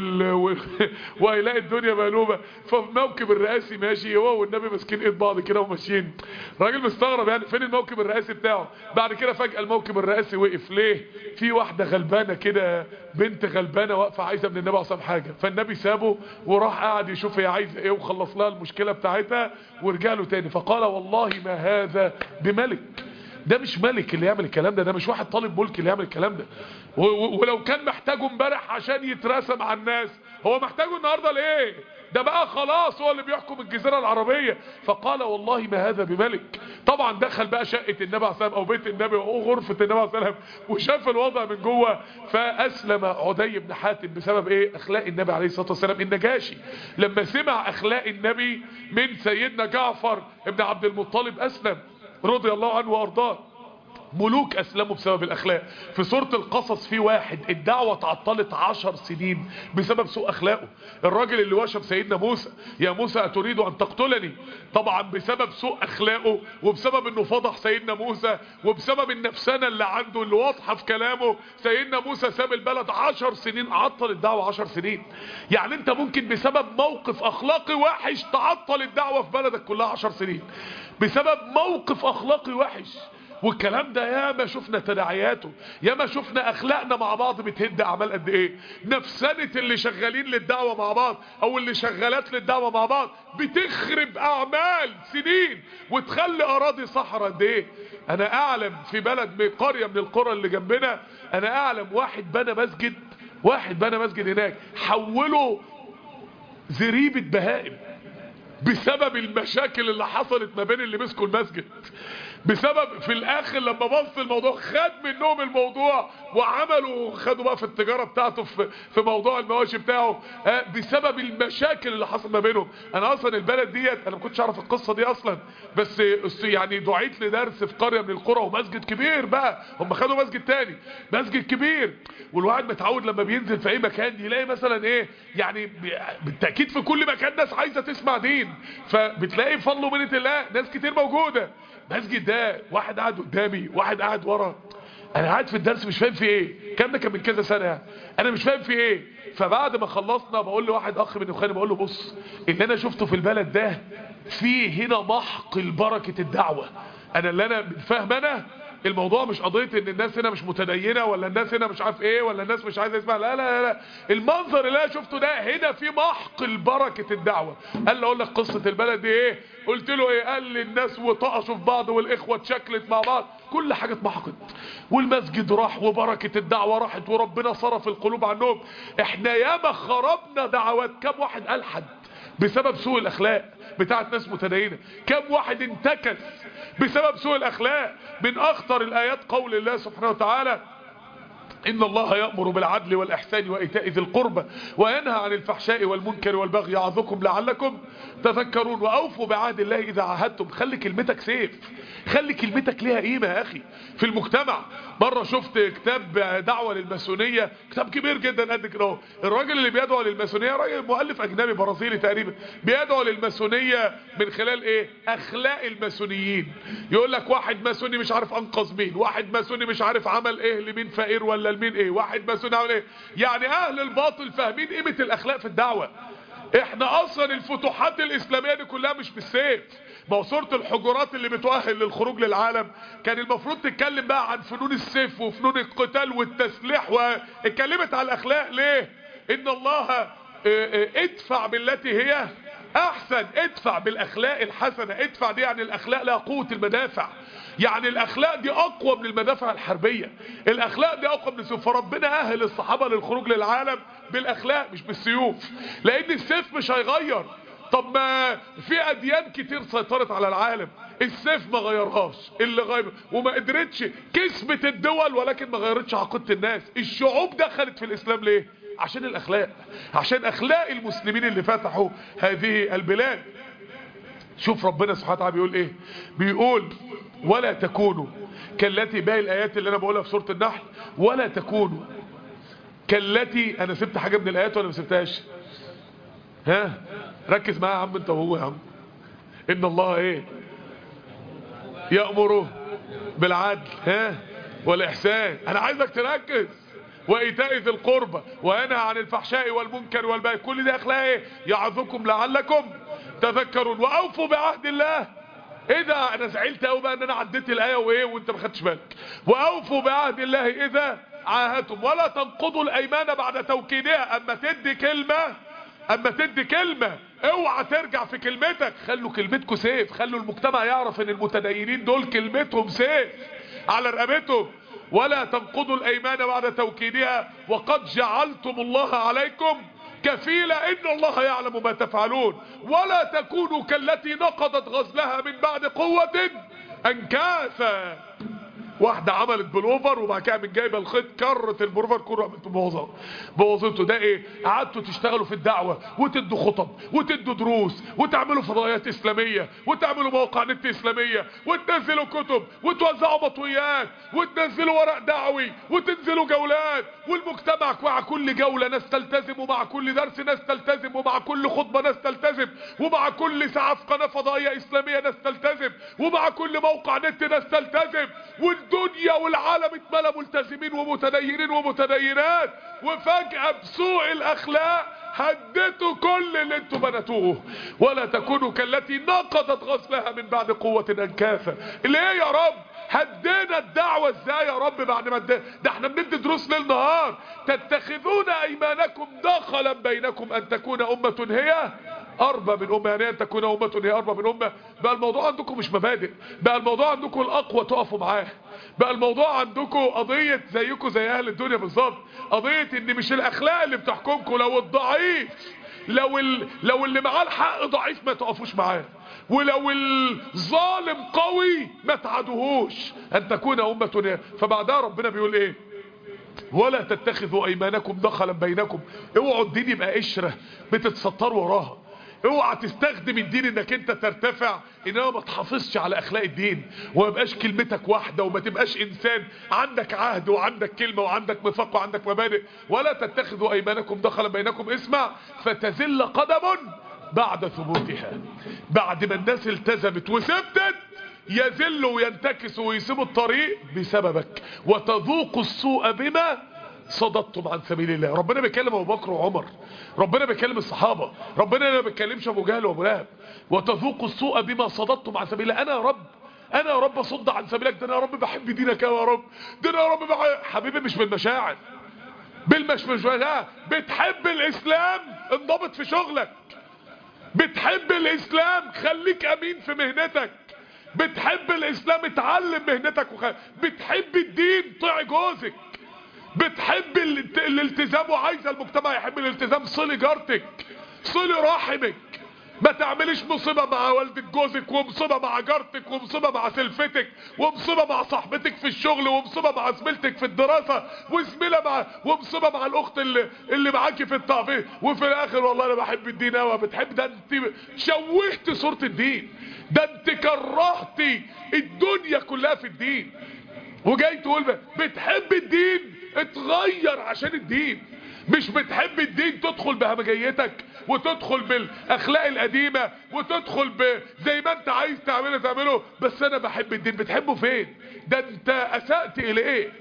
Speaker 1: وهيلاقي الدنيا مقلوبه. فالموكب الرئاسي ماشي هو والنبي ماسكين ايد بعض كده وماشيين. راجل مستغرب يعني فين الموكب الرئاسي بتاعه. بعد كده فجأة الموكب الرئاسي وقف. ليه؟ في واحدة غلبانة كده، بنت غلبانة واقفة عايزة من النبي عليه الصلاة والسلام حاجة، فالنبي سابه وراح قاعد يشوف هي عايزة ايه وخلص لها المشكلة بتاعتها ورجع له تاني. فقال والله ما هذا بملك، ده مش ملك اللي يعمل الكلام ده مش واحد طالب ملك اللي يعمل الكلام ده. ولو كان محتاجه امبارح عشان يترسم على الناس، هو محتاجه النهارده ليه؟ ده بقى خلاص هو اللي بيحكم الجزيرة العربية. فقال والله ما هذا بملك. طبعا دخل بقى شقة النبي عليه السلام او بيت النبي او غرفة النبي عليه السلام وشاف الوضع من جوه. فاسلم عدي بن حاتم بسبب ايه؟ اخلاق النبي عليه الصلاة والسلام. النجاشي لما سمع اخلاق النبي من سيدنا جعفر ابن عبد المطلب اسلم رضي الله عنه وارضاه. ملوك اسلموا بسبب الاخلاق. في سورة القصص في واحد الدعوة تعطلت 10 سنين بسبب سوء اخلاقه. الراجل اللي وشم سيدنا موسى، يا موسى اتريد ان تقتلني، طبعا بسبب سوء اخلاقه وبسبب انه فضح سيدنا موسى وبسبب النفسانة اللي عنده اللي واضحة في كلامه. سيدنا موسى ساب البلد 10 سنين، عطل الدعوة 10 سنين. يعني انت ممكن بسبب موقف اخلاقي وحش تعطل الدعوة في بلدك كلها 10 سنين بسبب موقف اخلاقي وحش. والكلام ده ياما شفنا تداعياته، ياما شفنا اخلاقنا مع بعض بتهد اعمال قد ايه. نفسنة اللي شغالين للدعوة مع بعض او اللي شغالات للدعوة مع بعض بتخرب اعمال سنين وتخلي اراضي صحراء قد ايه. انا اعلم في بلد قرية من القرى اللي جنبنا، انا اعلم واحد بنى مسجد هناك حوله زريبة بهائم. بسبب المشاكل اللي حصلت ما بين اللي مسكوا المسجد. بسبب في الاخر لما بص الموضوع خد منهم الموضوع وعملوا خدوا بقى في التجارة بتاعته في موضوع المواشي بتاعه، بسبب المشاكل اللي حصل ما بينهم. انا اصلا البلد ديت انا ما كنتش اعرف القصة دي اصلا، بس يعني دعيت لدرس في قرية من القرى ومسجد كبير بقى، هم خدوا مسجد تاني مسجد كبير، والواحد متعود لما بينزل في اي مكان يلاقي مثلا ايه يعني بالتأكيد في كل مكان ناس عايزة تسمع دين، فبتلاقي بفضل ومنة الله ناس كتير موجودة. مسجد ده واحد قاعد قدامي واحد قاعد ورا، انا قاعد في الدرس مش فاهم في ايه، الكلام ده كان من كذا سنه، انا مش فاهم في ايه. فبعد ما خلصنا بقول لواحد اخ من اخواني بقول له بص اللي انا شفته في البلد ده فيه هنا محق البركه الدعوه. اللي انا فاهم انا الموضوع مش قضيه ان الناس هنا مش متدينه ولا الناس هنا مش عارف ايه ولا الناس مش عايزه تسمع، لا لا لا، المنظر اللي انا شفته ده هنا في محق البركه الدعوه. قال لي اقول لك قصه البلد دي ايه؟ قلت له ايه؟ قال لي الناس وطقشوا في بعض والاخوه اتشكلت مع بعض، كل حاجه اتمحقت والمسجد راح وبركه الدعوه راحت وربنا صرف القلوب عنهم. احنا ياما خربنا دعوات، كم واحد الحد بسبب سوء الاخلاق بتاعت ناس متدينه، كم واحد انتكس بسبب سوء الاخلاق. من اخطر الايات قول الله سبحانه وتعالى إن الله يأمر بالعدل والإحسان وإيتاء ذي القربى وينهى عن الفحشاء والمنكر والبغي يعظكم لعلكم تذكرون وأوفوا بعهد الله إذا عاهدتم. خلي كلمتك سيف، خلي كلمتك ليها قيمة يا أخي في المجتمع. مرة شفت كتاب دعوة للماسونية، كتاب كبير جدا قد كده، الراجل اللي بيدعو للماسونية راجل مؤلف أجنبي برازيلي تقريبا، بيدعو للماسونية من خلال إيه؟ أخلاق الماسونيين. يقول لك واحد ماسوني مش عارف أنقذ مين، واحد ماسوني مش عارف عمل إيه لمين فقير ولا لمين إيه، واحد ماسوني عمل إيه. يعني أهل الباطل فاهمين قيمة الأخلاق في الدعوة. احنا اصلا الفتوحات الاسلامية دي كلها مش بالسيف. ما هو سورة الحجرات اللي بتؤهل للخروج للعالم كان المفروض تتكلم بقى عن فنون السيف وفنون القتال والتسليح، واتكلمت على الاخلاق ليه؟ ان الله ادفع بالتي هي احسن، ادفع بالاخلاق الحسنة. ادفع دي يعني الاخلاق لها قوة المدافع، يعني الاخلاق دي اقوى من المدافع الحربية، الاخلاق دي اقوى من السيوف. فربنا اهل الصحابة للخروج للعالم بالاخلاق مش بالسيوف، لان السيف مش هيغير. طب ما في اديان كتير سيطرت على العالم، السيف ما غيرهاش، اللي غير وما قدرتش كسبت الدول ولكن ما غيرتش عقيدة الناس. الشعوب دخلت في الاسلام ليه؟ عشان الاخلاق، عشان اخلاق المسلمين اللي فتحوا هذه البلاد. شوف ربنا سبحانه وتعالى بيقول ايه؟ بيقول ولا تكونوا كالتي، باقي الايات اللي انا بقولها في سورة النحل، ولا تكونوا كالتي. انا سبت حاجة من الايات ولا ما سبتهاش؟ ها ركز معايا يا عم انت وهو يا عم. ان الله ايه؟ يأمر بالعدل والاحسان. انا عايزك تركز. وايتاء ذي القربى وينهى عن الفحشاء والمنكر والبغي، كل ده اخلاق ايه؟ يعظكم لعلكم تذكرون واوفوا بعهد الله. ايه ده؟ انا زعلت قوي بقى ان انا عديت الايه وايه وانت ما خدتش بالك. واوفوا بعهد الله اذا عاهدتم ولا تنقضوا الايمان بعد توكيدها. اما تدي كلمه اوعى ترجع في كلمتك. خلوا كلمتكم سيف، خلوا المجتمع يعرف ان المتدينين دول كلمتهم سيف على رقبتهم. ولا تنقضوا الايمان بعد توكيدها وقد جعلتم الله عليكم كفيلا ان الله يعلم ما تفعلون. ولا تكونوا كالتي نقضت غزلها من بعد قوة انكاثا. واحدة عملت بلوفر وبعد كده من جايبه الخيط كرت البلوفر كله عملته بوظته. ده ايه؟ قعدتوا تشتغلوا في الدعوة وتدوا خطب وتدوا دروس وتعملوا فضائيات اسلامية وتعملوا مواقع نت اسلامية وتنزلوا كتب وتوزعوا مطويات وتنزلوا ورق دعوي وتنزلوا جولات، والمجتمع مع كل جولة ناس تلتزم، ومع كل درس ناس تلتزم، ومع كل خطبة ناس تلتزم، ومع كل ساعة في قناة فضائية اسلامية ناس تلتزم، ومع كل موقع نت ناس تلتزم. والدنيا والعالم اتملى ملتزمين ومتدينين ومتدينات، وفجأة بسوء الاخلاق هدتوا كل اللي انتوا بنتوه. ولا تكونوا كالتي نقضت غزلها من بعد قوة انكاثا. ليه يا رب؟ هدينا الدعوة ازاي يا رب بعد ما ده احنا بندي دروس ليل نهار. تتخذون ايمانكم دخلا بينكم ان تكون امة هي اربى من امه. يعني ان تكون امه هي اربى من امه. بقى الموضوع عندكم مش مبادئ، بقى الموضوع عندكم الاقوى تقفوا معاه، بقى الموضوع عندكم قضيه زيكم زي اهل الدنيا بالظبط، قضيه ان مش الاخلاق اللي بتحكمكم. لو الضعيف لو اللي معاه الحق ضعيف ما تقفوش معاه، ولو الظالم قوي ما تعادوهوش، ان تكون امة. فبعدها ربنا بيقول ايه؟ ولا تتخذوا ايمانكم دخلا بينكم. اوعوا الدين يبقى قشرة بتتستروا وراها، اوعى تستخدم الدين انك انت ترتفع، انما ما تحافظش على اخلاق الدين، وما يبقاش كلمتك واحدة، وما تبقاش انسان عندك عهد وعندك كلمة وعندك ميثاق وعندك مبادئ. ولا تتخذوا ايمانكم دخلا بينكم، اسمع، فتزل قدم بعد ثبوتها. بعد ما الناس التزمت وثبتت يزلوا وينتكسوا ويسيبوا الطريق بسببك، وتذوقوا السوء بما صددتم عن سبيل الله. ربنا بيكلم ابو بكر وعمر، ربنا بيكلم الصحابه، ربنا ما بيكلمش ابو جهل وابو لهب. وتذوقوا السوء بما صددتم عن سبيل الله. انا يا رب اصد عن سبيلك، ده انا يا رب بحب دينك يا رب، ده انا يا رب حبيبي مش بالمشاعر، بالمشاعر. بتحب الاسلام انضبط في شغلك، بتحب الاسلام خليك امين في مهنتك، بتحب الاسلام اتعلم مهنتك بتحب الدين طيع جوزك، بتحب الالتزام وعايزه المجتمع يحب الالتزام، صلي جارتك، صلي رحمك. ما تعمليش مصيبه مع والدة جوزك، ومصيبه مع جارتك، ومصيبه مع سلفتك، ومصيبه مع صاحبتك في الشغل، ومصيبه مع زميلتك في الدراسه، ومصيبه مع الاخت اللي معاكي في التعفيه، وفي الاخر والله انا بحب الدين قوي. بتحب ده انت شوهت صوره الدين، ده انت كرهتي الدنيا كلها في الدين، وجاي تقول بتحب الدين اتغير عشان الدين. مش بتحب الدين تدخل بهمجيتك وتدخل بالاخلاق القديمة وتدخل زي ما انت عايز تعمله، بس انا بحب الدين. بتحبه فين؟ ده انت اسأت اليه،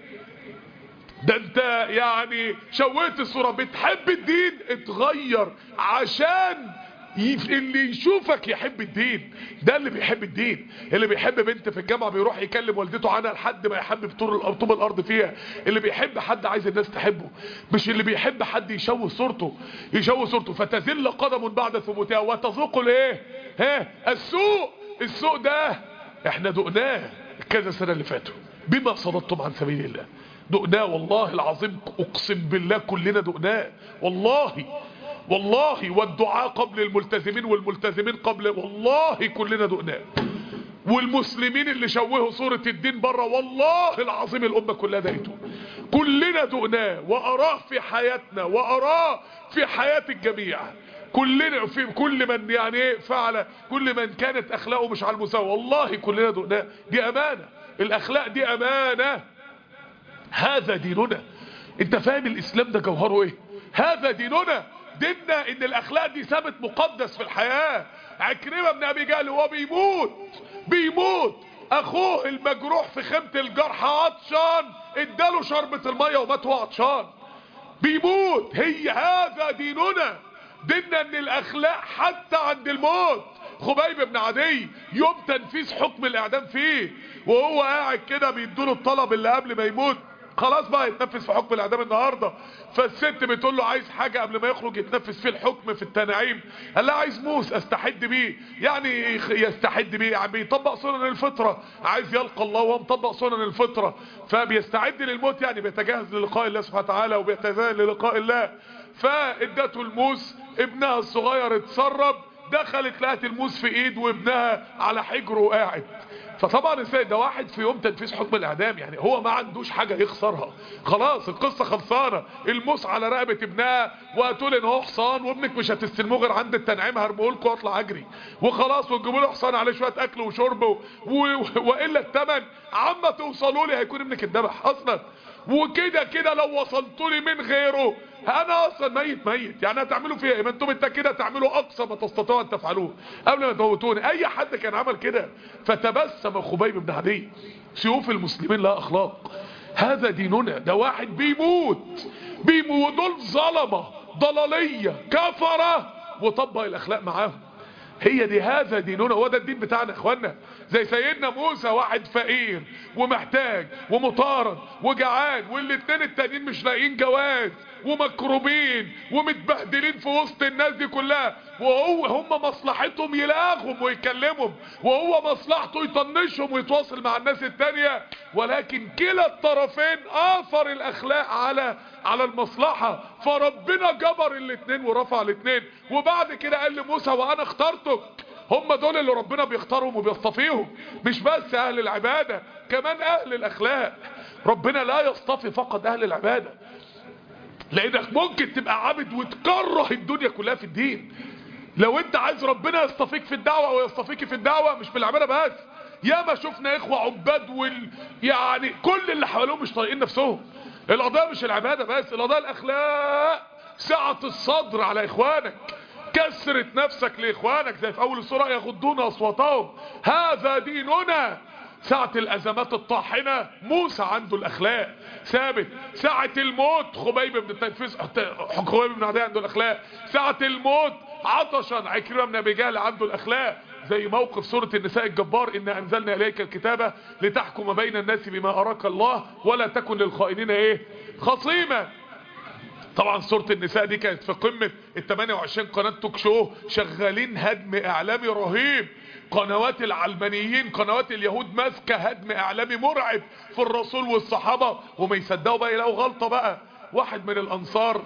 Speaker 1: ده انت يعني شويت الصورة. بتحب الدين اتغير عشان اللي يشوفك يحب الدين. ده اللي بيحب الدين، اللي بيحب بنت في الجامعة بيروح يكلم والدته عنها لحد ما يحب طوب الارض فيها. اللي بيحب حد عايز الناس تحبه، مش اللي بيحب حد يشوه صورته. فتزل قدم بعد ثبوتها وتذوق الايه؟ السوء ده احنا دقناه كذا سنة اللي فاتوا بما صددتم عن سبيل الله. دقناه والله العظيم، اقسم بالله كلنا دقناه والله. والدعاء قبل الملتزمين والملتزمين قبل، والله كلنا دقناه. والمسلمين اللي شوهوا صورة الدين بره، والله العظيم الأمة كلها دقته. كلنا دقناه وأراه في حياتنا وأراه في حياة الجميع. كلنا في كل من يعني فعل، كل من كانت أخلاقه مش على المستوى، والله كلنا دقناه. دي أمانة، الأخلاق دي أمانة. هذا ديننا. انت فاهم الإسلام ده جوهره ايه؟ هذا ديننا ان الاخلاق دي ثابت مقدس في الحياة. عكرمة بن ابي جهل وهو بيموت اخوه المجروح في خيمة الجرح عطشان، اداله شربة المية ومات وهو عطشان بيموت. هذا ديننا ان الاخلاق حتى عند الموت. خبيب بن عدي يوم تنفيذ حكم الاعدام فيه، وهو قاعد كده بيدوله الطلب اللي قبل ما يموت، خلاص بقى يتنفذ في حكم الاعدام النهارده. فالست بتقول له عايز حاجه قبل ما يخرج يتنفذ فيه الحكم في التنعيم. قال لها عايز موس استحد بيه. يعني يستحد بيه يعني بيطبق سنن الفطره، عايز يلقى الله وهو مطبق سنن الفطره، فبيستعد للموت، يعني بيتجهز للقاء الله سبحانه وتعالى وبيتجهز للقاء الله. فادته الموس، ابنها الصغير اتسرب، دخلت لقت الموس في ايد وابنها على حجره وقاعد. فطبعا السيد ده واحد في يوم تنفيذ حكم الاعدام، يعني هو ما عندوش حاجة يخسرها، خلاص القصة خلصانة. الموس على رقبة ابنها، وهتقول ان هو حصان وابنك مش هتستلموه غير عند التنعيم، هرمولكوا واطلع اجري وخلاص، وتجيبوا له حصان عليه شوية اكل وشرب والا الثمن عما توصلوا لي هيكون ابنك اتذبح اصلا. وكده لو وصلتوا لي من غيره انا اصلا ميت. يعني هتعملوا فيها ايه؟ ما انتم كده تعملوا اقصى ما تستطيعوا ان تفعلوه قبل ما تموتوني. اي حد كان عمل كده. فتبسم خبيب بن عدي. سيوف المسلمين لها اخلاق. هذا ديننا. ده واحد بيموت دول ظلمه ضلاليه كفره، وطبق الاخلاق معاهم. هي دي، هذا ديننا، وده الدين بتاعنا يا اخوانا. زي سيدنا موسى، واحد فقير ومحتاج ومطارد وجعان، والاتنين التانيين مش لاقيين جواز، ومكروبين ومتبهدلين في وسط الناس دي كلها، هم مصلحتهم يلاغهم ويكلمهم، وهو مصلحته يطنشهم ويتواصل مع الناس التانية. ولكن كلا الطرفين اثر الاخلاق على المصلحة، فربنا جبر الاتنين ورفع الاتنين. وبعد كده قال لموسى وانا اخترتك. هم دول اللي ربنا بيختارهم وبيصطفيهم، مش بس اهل العبادة، كمان اهل الاخلاق. ربنا لا يصطفي فقط اهل العبادة، لانك ممكن تبقى عابد وتكره الدنيا كلها في الدين. لو انت عايز ربنا يصطفيك في الدعوة ويصطفيك في الدعوة مش في العبادة بس. ياما شفنا اخوة عباد يعني كل اللي حواليهم مش طايقين نفسهم. القضايا مش العبادة بس، القضايا الاخلاق، سعة الصدر على اخوانك، كسرة نفسك لاخوانك، زي في اول السورة يغضون اصواتهم هذا ديننا. ساعة الازمات الطاحنة موسى عنده الاخلاق ثابت. ساعة الموت خبيب بن عدي عنده الاخلاق. ساعة الموت عطشا عكرمة بن ابي جهل عنده الاخلاق. زي موقف سورة النساء الجبار، إن أنزلنا إليك الكتابة لتحكم بين الناس بما أراك الله ولا تكن للخائنين خصيمة. طبعا سورة النساء دي كانت في قمة ال 28 قناة توك شو شغالين هدم إعلامي رهيب. قنوات العلمانيين، قنوات اليهود ماسكة هدم إعلامي مرعب في الرسول والصحابة، وما يصدقوا بقى يلاقوا غلطة بقى. واحد من الانصار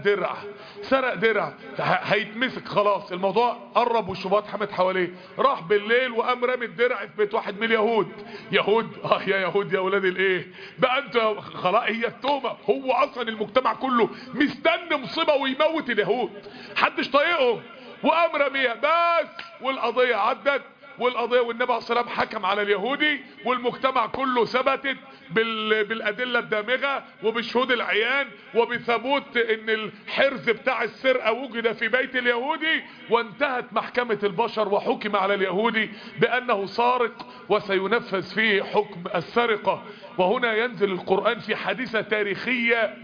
Speaker 1: سرق درع هيتمسك خلاص، الموضوع قرب والشبهات حمت حواليه. راح بالليل وقام رامي الدرع في بيت واحد من اليهود. يا يهود يا ولاد الايه بقى انت، خلاص هي التهمه. هو اصلا المجتمع كله مستني مصيبه ويموت اليهود، محدش طايقهم، وقام راميها بس. والقضيه عدت، والقضية والنبي عليه الصلاة والسلام حكم على اليهودي، والمجتمع كله ثبتت بالأدلة الدامغة وبشهود العيان وبثبوت ان الحرز بتاع السرقة وجد في بيت اليهودي. وانتهت محكمة البشر وحكم على اليهودي بأنه سارق وسينفذ فيه حكم السرقة. وهنا ينزل القرآن في حادثة تاريخية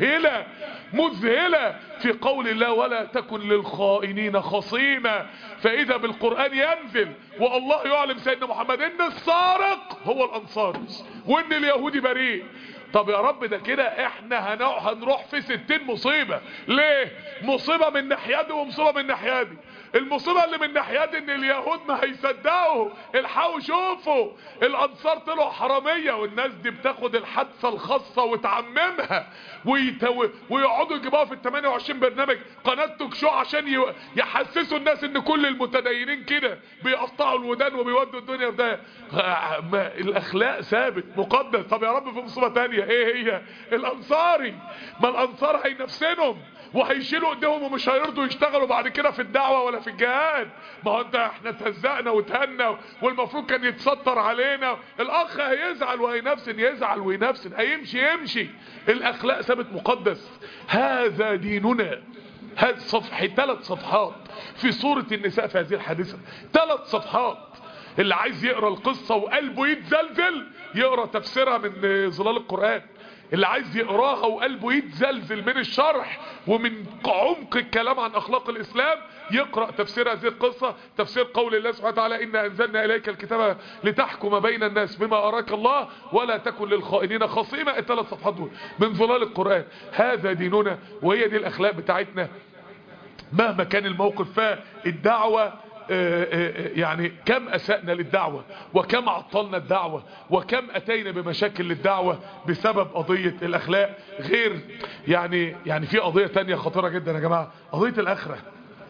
Speaker 1: مذهلة في قول الله ولا تكن للخائنين خصيما. فإذا بالقرآن ينزل والله يعلم سيدنا محمد ان السارق هو الانصاري وان اليهودي بريء. طب يا رب ده كده احنا هنروح في 60 مصيبة. ليه؟ مصيبة من ناحية دي ومصيبة من ناحية دي. المصيبة اللي من ناحية دي ان اليهود ما هيصدقوا، الحقوا شوفوا الانصار طلعوا حرامية، والناس دي بتاخد الحادثة الخاصة وتعممها ويقعدوا يجيبوها في ال 28 برنامج قناة توك شو عشان يحسسوا الناس ان كل المتدينين كده بيقطعوا الودان وبيودوا الدنيا في ده. الاخلاق ثابت مقدس. طب يا رب في مصيبة تانية ايه هي؟ الانصاري. ما الانصار هينفسنهم وهيشيلوا ايديهم ومش هيرضوا يشتغلوا بعد كده في الدعوة ولا في الجهاد. ما هو احنا اتهزقنا وتهنا والمفروض كان يتستر علينا. الاخ هيزعل وهينفسن، يزعل وينفسن، هيمشي. الاخلاق ثابت مقدس. هذا ديننا. هذه صفحة 3 صفحات في سورة النساء في هذه الحادثة، 3 صفحات. اللي عايز يقرأ القصة وقلبه يتزلزل يقرأ تفسيرها من ظلال القرآن. اللي عايز يقراها وقلبه يتزلزل من الشرح ومن عمق الكلام عن اخلاق الاسلام يقرأ تفسير هذه القصة، تفسير قول الله سبحانه وتعالى إنا أنزلنا إليك الكتاب لتحكم بين الناس بما أراك الله ولا تكن للخائنين خصيما. ال3 صفحات دول من ظلال القرآن. هذا ديننا وهي دي الأخلاق بتاعتنا مهما كان الموقف. فالدعوة يعني كم أسأنا للدعوة وكم عطلنا الدعوة وكم أتينا بمشاكل للدعوة بسبب قضية الأخلاق. غير يعني في قضية تانية خطيرة جدا يا جماعة، قضية الآخرة.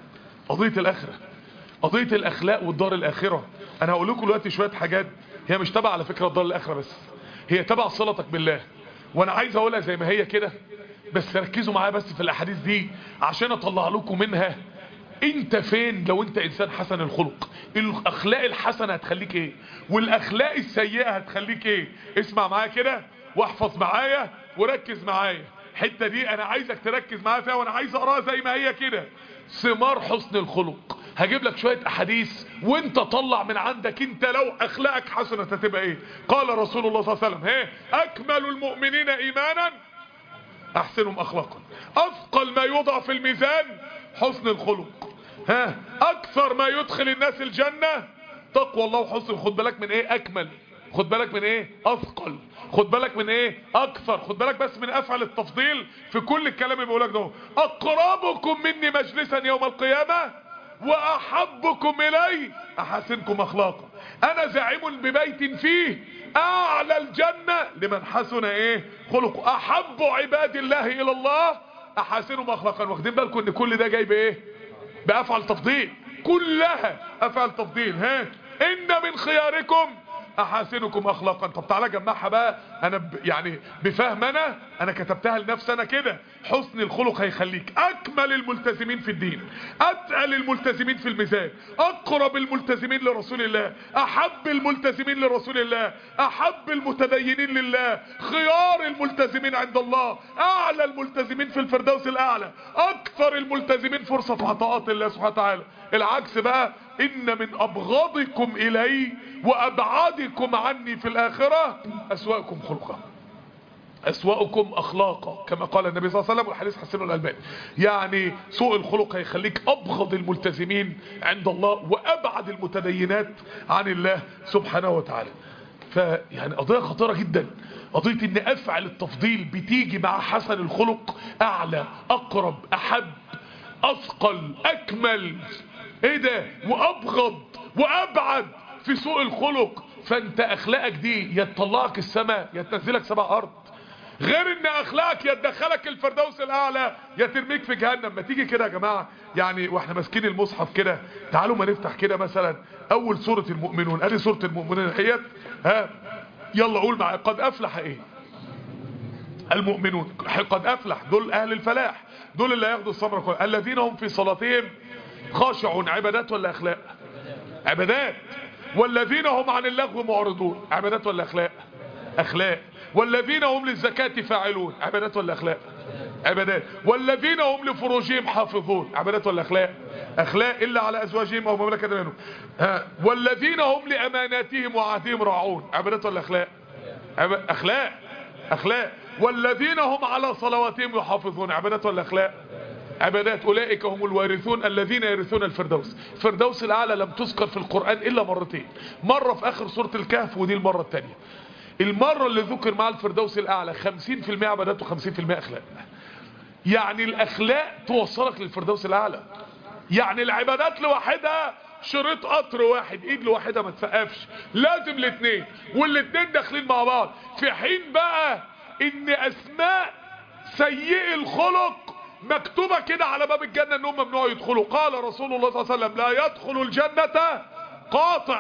Speaker 1: قضية الأخلاق والدار الآخرة. أنا هقول لكم دلوقتي شوية حاجات هي مش تبع على فكرة الدار الآخرة بس، هي تبع صلتك بالله. وأنا عايز أقولها زي ما هي كده، بس ركزوا معايا بس في الأحاديث دي عشان أطلع لكم منها انت فين. لو انت انسان حسن الخلق، الاخلاق الحسنة هتخليك ايه والاخلاق السيئة هتخليك ايه. اسمع معايا كده واحفظ معايا وركز معايا. الحتة دي انا عايزك تركز معايا فيها وانا عايز اقراها زي ما هي كده. ثمار حسن الخلق. هجيب لك شوية احاديث وانت طلع من عندك انت لو اخلاقك حسنة هتبقى ايه. قال رسول الله صلى الله عليه وسلم اكمل المؤمنين ايمانا احسنهم اخلاقا. اثقل ما يوضع في الميزان حسن الخلق. اكثر ما يدخل الناس الجنة تقوى الله وحسن. خد بالك من ايه اكمل. خد بالك من ايه؟ اثقل. خد بالك من ايه؟ اكثر. خد بالك بس من افعل التفضيل في كل الكلام اللي بيقولك ده. اقربكم مني مجلسا يوم القيامة واحبكم الي احسنكم اخلاقا. انا زعيم ببيت فيه اعلى الجنة لمن حسن ايه خلقه. احب عباد الله الى الله احسنهم اخلاقا. واخدين بالكم ان كل ده جاي بايه؟ بافعل تفضيل، كلها افعل تفضيل. ها ان من خياركم احاسنكم اخلاقا. طب تعالى جمعها بقى. انا يعني بفهم انا كتبتها لنفسي انا كده. حسن الخلق هيخليك اكمل الملتزمين في الدين، اتقل الملتزمين في الميزان، اقرب الملتزمين لرسول الله، احب الملتزمين لرسول الله، احب المتدينين لله، خيار الملتزمين عند الله، اعلى الملتزمين في الفردوس الاعلى، اكثر الملتزمين فرصة في عطاءات الله سبحانه وتعالى. العكس بقى، ان من ابغضكم الي وابعدكم عني في الاخرة اسوأكم خلقا اسوأكم اخلاقا، كما قال النبي صلى الله عليه وسلم، والحديث حسنه الالباني. يعني سوء الخلق هيخليك ابغض الملتزمين عند الله وابعد المتدينات عن الله سبحانه وتعالى. فيعني قضية خطيرة جدا، قضية ان افعل التفضيل بتيجي مع حسن الخلق، اعلى، اقرب، احب، اثقل، اكمل، ايه ده، وابغض وابعد في سوء الخلق. فانت اخلاقك دي يتطلعك السماء يتنزلك 7 ارض، غير ان اخلاقك يتدخلك الفردوس الاعلى يترميك في جهنم. ما تيجي كده يا جماعة يعني واحنا ماسكين المصحف كده، تعالوا ما نفتح كده مثلا اول سورة المؤمنون. ادي سورة المؤمنون اهيت. ها يلا قول معايا، قد افلح ايه المؤمنون. قد افلح دول اهل الفلاح، دول اللي هياخدوا الصبر كله. الذين هم في صلاتهم خاشعون. عبادات ولا اخلاق؟ عبادات. والذين هم عن اللغو معرضون. عبادات ولا اخلاق؟ اخلاق. والذين هم للزكاة فاعلون. عبادات ولا اخلاق؟ عبادات. والذين هم لفروجهم حافظون. عبادات ولا اخلاق؟ اخلاق. الا على ازواجهم او ما ملكت ايمانهم. والذين هم لاماناتهم وعهدهم راعون. عبادات ولا اخلاق؟ اخلاق. اخلاق. والذين هم على صلواتهم يحافظون. عبادات ولا اخلاق؟ عبادات. اولئك هم الوارثون الذين يرثون الفردوس. الفردوس الاعلى لم تذكر في القرآن الا مرتين، مرة في اخر سورة الكهف ودي المرة الثانية. المرة اللي ذكر مع الفردوس الاعلى 50% عبادات و50% اخلاق. يعني الاخلاق توصلك للفردوس الاعلى. يعني العبادات لوحدها شريط قطر واحد، ايد لوحدها ما تسقفش، لازم الاثنين، والاثنين داخلين مع بعض. في حين بقى ان اسماء سيئي الخلق مكتوبة كده على باب الجنة انهم ممنوع يدخلوا. قال رسول الله صلى الله عليه وسلم لا يدخل الجنة قاطع،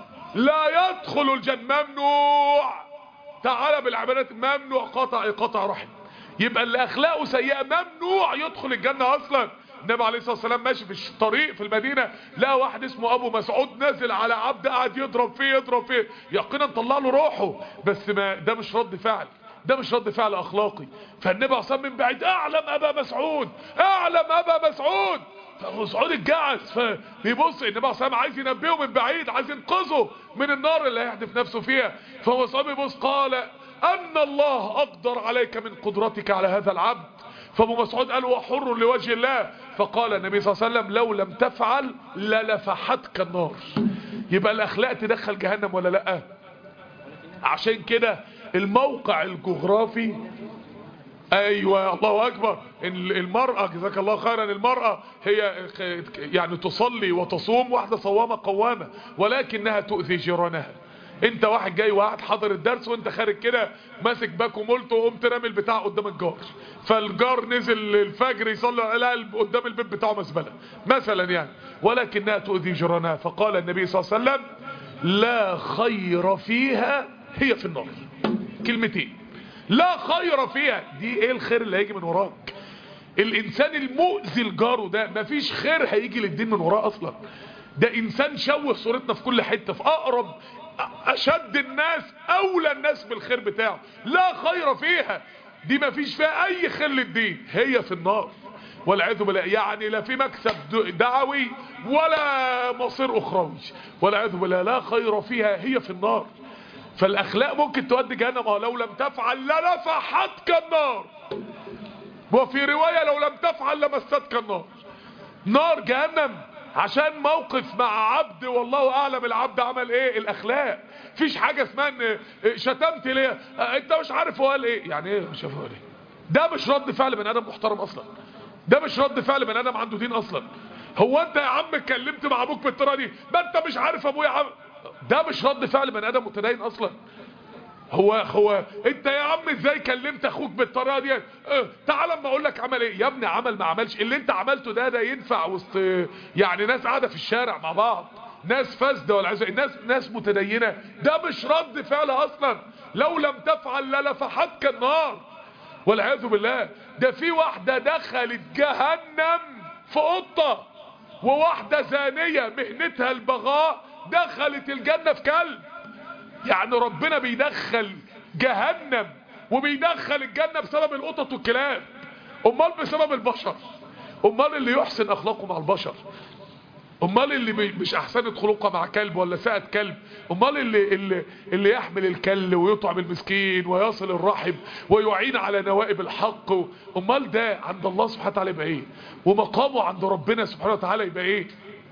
Speaker 1: لا يدخل الجنة، ممنوع. تعالى بالعبادات، ممنوع قاطع، قطع رحم. يبقى اللي اخلاقه سيئة ممنوع يدخل الجنة اصلا. النبي عليه الصلاة والسلام ماشي في الطريق في المدينة، لقى واحد اسمه ابو مسعود نازل على عبد قاعد يضرب فيه يقينا طلع له روحه، بس ما ده مش رد فعل، ده مش رد فعل اخلاقي. فالنبي عصام من بعيد اعلم ابا مسعود، اعلم ابا مسعود. فمسعود اتجعس، فبيبص النبي عصام عايز ينبهه من بعيد، عايز ينقذه من النار اللي هيحدف نفسه فيها. فمسعود بيبص قال ان الله اقدر عليك من قدرتك على هذا العبد. فابو مسعود قال هو حر لوجه الله. فقال النبي صلى الله عليه وسلم لو لم تفعل للفحتك النار. يبقى الاخلاق تدخل جهنم ولا لا؟ عشان كده الموقع الجغرافي، ايوه الله اكبر، المرأة جزاك الله خيرا، المرأة هي يعني تصلي وتصوم، واحدة صوامة قوامة، ولكنها تؤذي جيرانها. انت واحد جاي وقاعد حاضر الدرس وانت خارج كده ماسك باكو مولتو وقمت رامي البتاع قدام الجار، فالجار نزل الفجر يصلي لقى قدام البيت بتاعه مزبله مثلا يعني، ولكنها تؤذي جيرانها. فقال النبي صلى الله عليه وسلم لا خير فيها، هي في النار. كلمتين، لا خير فيها، دي ايه الخير اللي هيجي من وراك؟ الانسان المؤذي لجاره ده مفيش خير هيجي للدين من وراه اصلا. ده انسان شوه صورتنا في كل حته، في اقرب اشد الناس اولى الناس بالخير بتاعه. لا خير فيها، دي مفيش فيها اي خير للدين، هي في النار والعياذ بالله. يعني لا في مكسب دعوي ولا مصير اخروي والعياذ بالله. لا خير فيها، هي في النار. فالاخلاق ممكن تودي جهنم، لو لم تفعل للفحتك النار، وفي رواية لو لم تفعل لمستك النار. نار جهنم عشان موقف مع عبد والله اعلم العبد عمل ايه. الاخلاق فيش حاجة اسمها ان شتمت ليه، انت مش عارف هو قال ايه. يعني ايه مش عارف هو قال ايه؟ ده مش رد فعل بني ادم محترم اصلا، ده مش رد فعل بني ادم عنده دين اصلا. هو انت يا عم اتكلمت مع ابوك بالطريقه دي، ما انت مش عارف ابويا عم، ده مش رد فعل بني ادم متدين اصلا. هو انت يا عم ازاي كلمت اخوك بالطريقه دي؟ تعال اما اقول لك عمل ايه يا ابني. عمل ما عملش اللي انت عملته ده ينفع وسط يعني ناس قاعده في الشارع مع بعض، ناس فاسده ناس متدينه؟ ده مش رد فعل اصلا. لو لم تفعل للفحتك النار والعياذ بالله. ده في واحده دخلت جهنم في قطه، وواحده زانيه مهنتها البغاء دخلت الجنه في كلب. يعني ربنا بيدخل جهنم وبيدخل الجنة بسبب القطط والكلاب، امال بسبب البشر؟ امال اللي يحسن اخلاقه مع البشر؟ امال اللي مش احسنت خلقه مع كلب ولا ساءت كلب؟ امال اللي يحمل الكل ويطعم المسكين ويصل الرحم ويعين على نوائب الحق، امال ده عند الله سبحانه وتعالى يبقى ايه؟ ومقامه عند ربنا سبحانه وتعالى يبقى ايه؟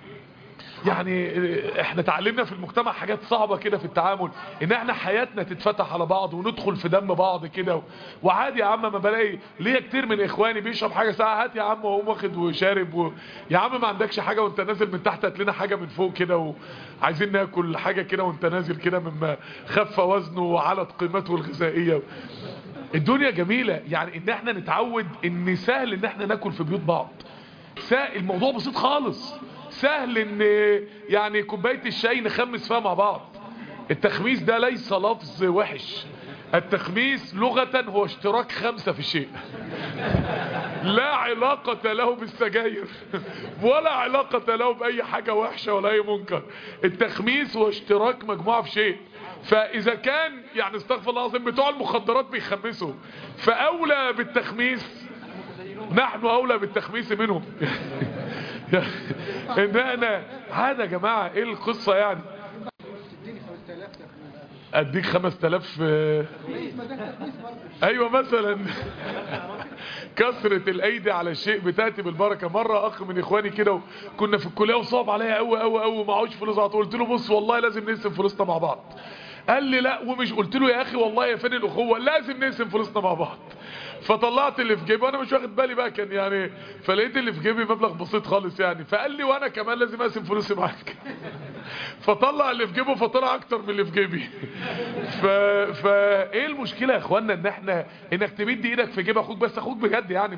Speaker 1: يعني احنا اتعلمنا في المجتمع حاجات صعبة كده في التعامل، ان احنا حياتنا تتفتح على بعض وندخل في دم بعض كده. وعادي يا عم، ما بلاقي ليا كتير من اخواني بيشرب حاجة ساعة، هات يا عم وهو واخد وشارب يا عم ما عندكش حاجة وانت نازل من تحت، هات لنا حاجة من فوق كده، وعايزين ناكل حاجة كده وانت نازل كده مما خف وزنه وعلت قيمته الغذائية. الدنيا جميلة، يعني ان احنا نتعود ان سهل ان احنا ناكل في بيوت بعض. الموضوع بسيط خالص، سهل ان يعني كوبايه الشاي نخمس فيها مع بعض. التخميس ده ليس لفظ وحش، التخميس لغة هو اشتراك خمسة في الشيء، لا علاقة له بالسجاير ولا علاقة له بأي حاجة وحشة ولا أي منكر. التخميس هو اشتراك مجموعة في شيء. فإذا كان يعني استغفر الله العظيم بتوع المخدرات بيخمسوا، فأولى بالتخميس، نحن أولى بالتخميس منهم. ان انا هذا يا جماعة ايه القصة يعني؟ اديك 5000 ايوه مثلا. كثرة الايدي على الشيء بتاتي بالبركة. مرة اخ من اخواني كده كنا في الكلية وصعب عليا قوي قوي قوي ومعهوش فلوس، قلت له بص والله لازم نقسم فلوسنا مع بعض. قال لي لا ومش، قلت له يا اخي والله يا فين الاخوة، لازم نقسم فلوسنا مع بعض. فطلعت اللي في جيبي وانا مش واخد بالي بقى كان يعني، فلقيت اللي في جيبي مبلغ بسيط خالص يعني، فقال لي وانا كمان لازم اقسم فلوسي معاك. فطلع اللي في جيبه فطلع اكتر من اللي في جيبي. ايه المشكلة يا اخوانا ان احنا انك تمد ايدك في جيب اخوك، بس اخوك بجد يعني